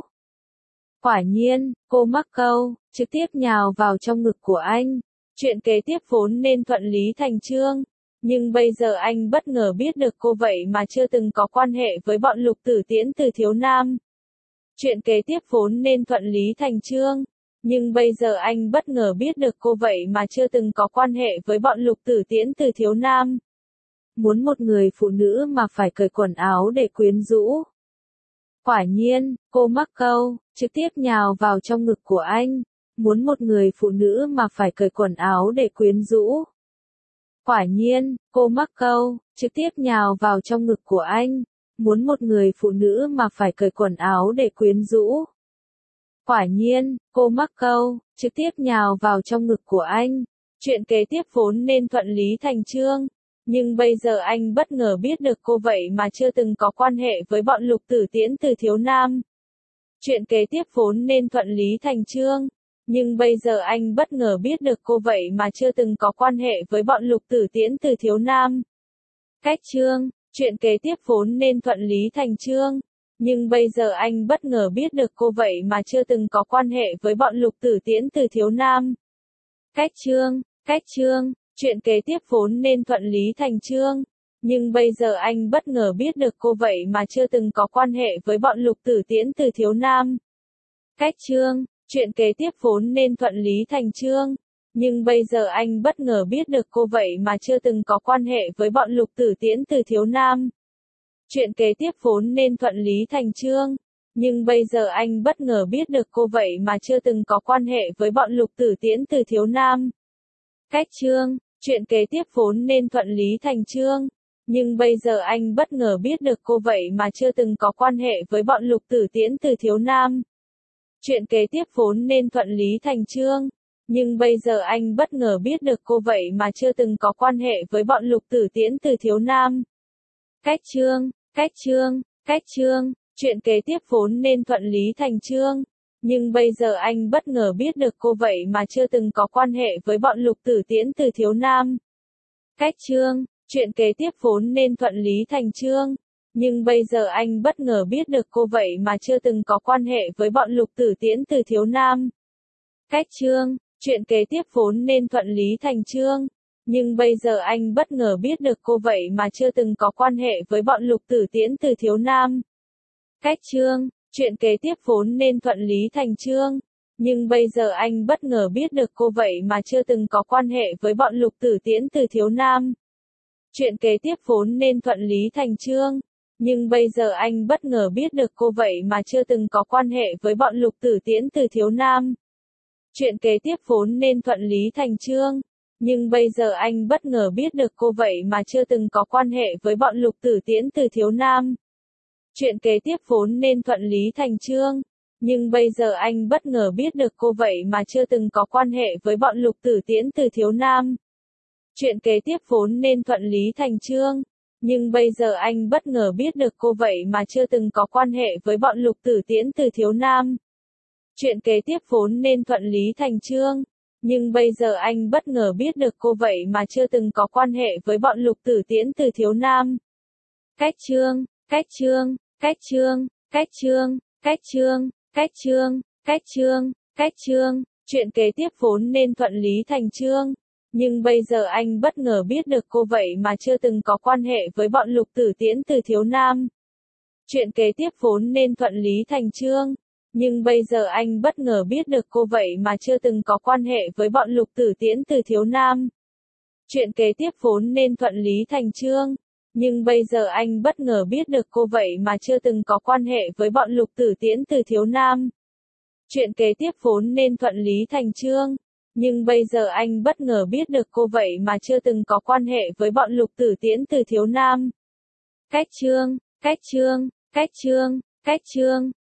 Quả nhiên, cô mắc câu, trực tiếp nhào vào trong ngực của anh. Chuyện kế tiếp vốn nên thuận lý thành chương. Nhưng bây giờ anh bất ngờ biết được cô vậy mà chưa từng có quan hệ với bọn Lục Tử Tiễn từ thiếu nam. Chuyện kế tiếp vốn nên thuận lý thành chương. Nhưng bây giờ anh bất ngờ biết được cô vậy mà chưa từng có quan hệ với bọn Lục Tử Tiễn từ thiếu nam. Muốn một người phụ nữ mà phải cởi quần áo để quyến rũ. Quả nhiên, cô mắc câu, trực tiếp nhào vào trong ngực của anh. Muốn một người phụ nữ mà phải cởi quần áo để quyến rũ. Quả nhiên, cô mắc câu, trực tiếp nhào vào trong ngực của anh. Muốn một người phụ nữ mà phải cởi quần áo để quyến rũ. Quả nhiên, cô mắc câu, trực tiếp nhào vào trong ngực của anh. Chuyện kế tiếp vốn nên thuận lý thành chương. Nhưng bây giờ anh bất ngờ biết được cô vậy mà chưa từng có quan hệ với bọn Lục Tử Tiễn từ thiếu nam. Chuyện kế tiếp vốn nên thuận lý thành chương. Nhưng bây giờ anh bất ngờ biết được cô vậy mà chưa từng có quan hệ với bọn Lục Tử Tiễn từ thiếu nam. Cách chương, chuyện kế tiếp vốn nên thuận lý thành chương. Nhưng bây giờ anh bất ngờ biết được cô vậy mà chưa từng có quan hệ với bọn Lục Tử Tiễn từ thiếu nam. Cách chương, cách chương, chuyện kế tiếp vốn nên thuận lý thành chương. Nhưng bây giờ anh bất ngờ biết được cô vậy mà chưa từng có quan hệ với bọn Lục Tử Tiễn từ thiếu nam. Cách chương, chuyện kế tiếp vốn nên thuận lý thành chương. Nhưng bây giờ anh bất ngờ biết được cô vậy mà chưa từng có quan hệ với bọn Lục Tử Tiễn từ thiếu nam. Chuyện kế tiếp vốn nên thuận lý thành chương. Nhưng bây giờ anh bất ngờ biết được cô vậy mà chưa từng có quan hệ với bọn Lục Tử Tiễn từ thiếu nam. Cách chương, chuyện kế tiếp vốn nên thuận lý thành chương. Nhưng bây giờ anh bất ngờ biết được cô vậy mà chưa từng có quan hệ với bọn Lục Tử Tiễn từ thiếu nam. Chuyện kế tiếp vốn nên thuận lý thành chương. Nhưng bây giờ anh bất ngờ biết được cô vậy mà chưa từng có quan hệ với bọn Lục Tử Tiễn từ thiếu nam. Cách chương, cách chương, cách chương, chuyện kế tiếp vốn nên thuận lý thành chương. Nhưng bây giờ anh bất ngờ biết được cô vậy mà chưa từng có quan hệ với bọn Lục Tử Tiễn từ thiếu nam. Cách chương, chuyện kế tiếp vốn nên thuận lý thành chương. Nhưng bây giờ anh bất ngờ biết được cô vậy mà chưa từng có quan hệ với bọn Lục Tử Tiễn từ thiếu nam. Cách chương, chuyện kế tiếp vốn nên thuận lý thành chương. Nhưng bây giờ anh bất ngờ biết được cô vậy mà chưa từng có quan hệ với bọn Lục Tử Tiễn từ thiếu nam. Cách chương, chuyện kế tiếp vốn nên thuận lý thành chương. Nhưng bây giờ anh bất ngờ biết được cô vậy mà chưa từng có quan hệ với bọn Lục Tử Tiễn từ thiếu nam. Chuyện kế tiếp vốn nên thuận lý thành chương. Nhưng bây giờ anh bất ngờ biết được cô vậy mà chưa từng có quan hệ với bọn Lục Tử Tiễn từ thiếu nam. Chuyện kế tiếp vốn nên thuận lý thành chương. Nhưng bây giờ anh bất ngờ biết được cô vậy mà chưa từng có quan hệ với bọn Lục Tử Tiễn từ thiếu nam. Chuyện kế tiếp vốn nên thuận lý thành chương. Nhưng bây giờ anh bất ngờ biết được cô vậy mà chưa từng có quan hệ với bọn Lục Tử Tiễn từ thiếu nam. Chuyện kế tiếp vốn nên thuận lý thành chương. Nhưng bây giờ anh bất ngờ biết được cô vậy mà chưa từng có quan hệ với bọn Lục Tử Tiễn từ thiếu nam. Chuyện kế tiếp vốn nên thuận lý thành chương. Nhưng bây giờ anh bất ngờ biết được cô vậy mà chưa từng có quan hệ với bọn Lục Tử Tiễn từ thiếu nam. Cách chương, cách chương, cách chương, cách chương, cách chương, cách chương, cách chương, cách chương, chuyện kế tiếp vốn nên thuận lý thành chương. Nhưng bây giờ anh bất ngờ biết được cô vậy mà chưa từng có quan hệ với bọn Lục Tử Tiễn từ thiếu nam. Chuyện kế tiếp vốn nên thuận lý thành chương. Nhưng bây giờ anh bất ngờ biết được cô vậy mà chưa từng có quan hệ với bọn Lục Tử Tiễn từ thiếu nam. Chuyện kế tiếp vốn nên thuận lý thành chương. Nhưng bây giờ anh bất ngờ biết được cô vậy mà chưa từng có quan hệ với bọn Lục Tử Tiễn từ thiếu nam. Chuyện kế tiếp vốn nên thuận lý thành chương. Nhưng bây giờ anh bất ngờ biết được cô vậy mà chưa từng có quan hệ với bọn Lục Tử Tiễn từ thiếu nam. Cách chương, cách chương, cách chương, cách chương,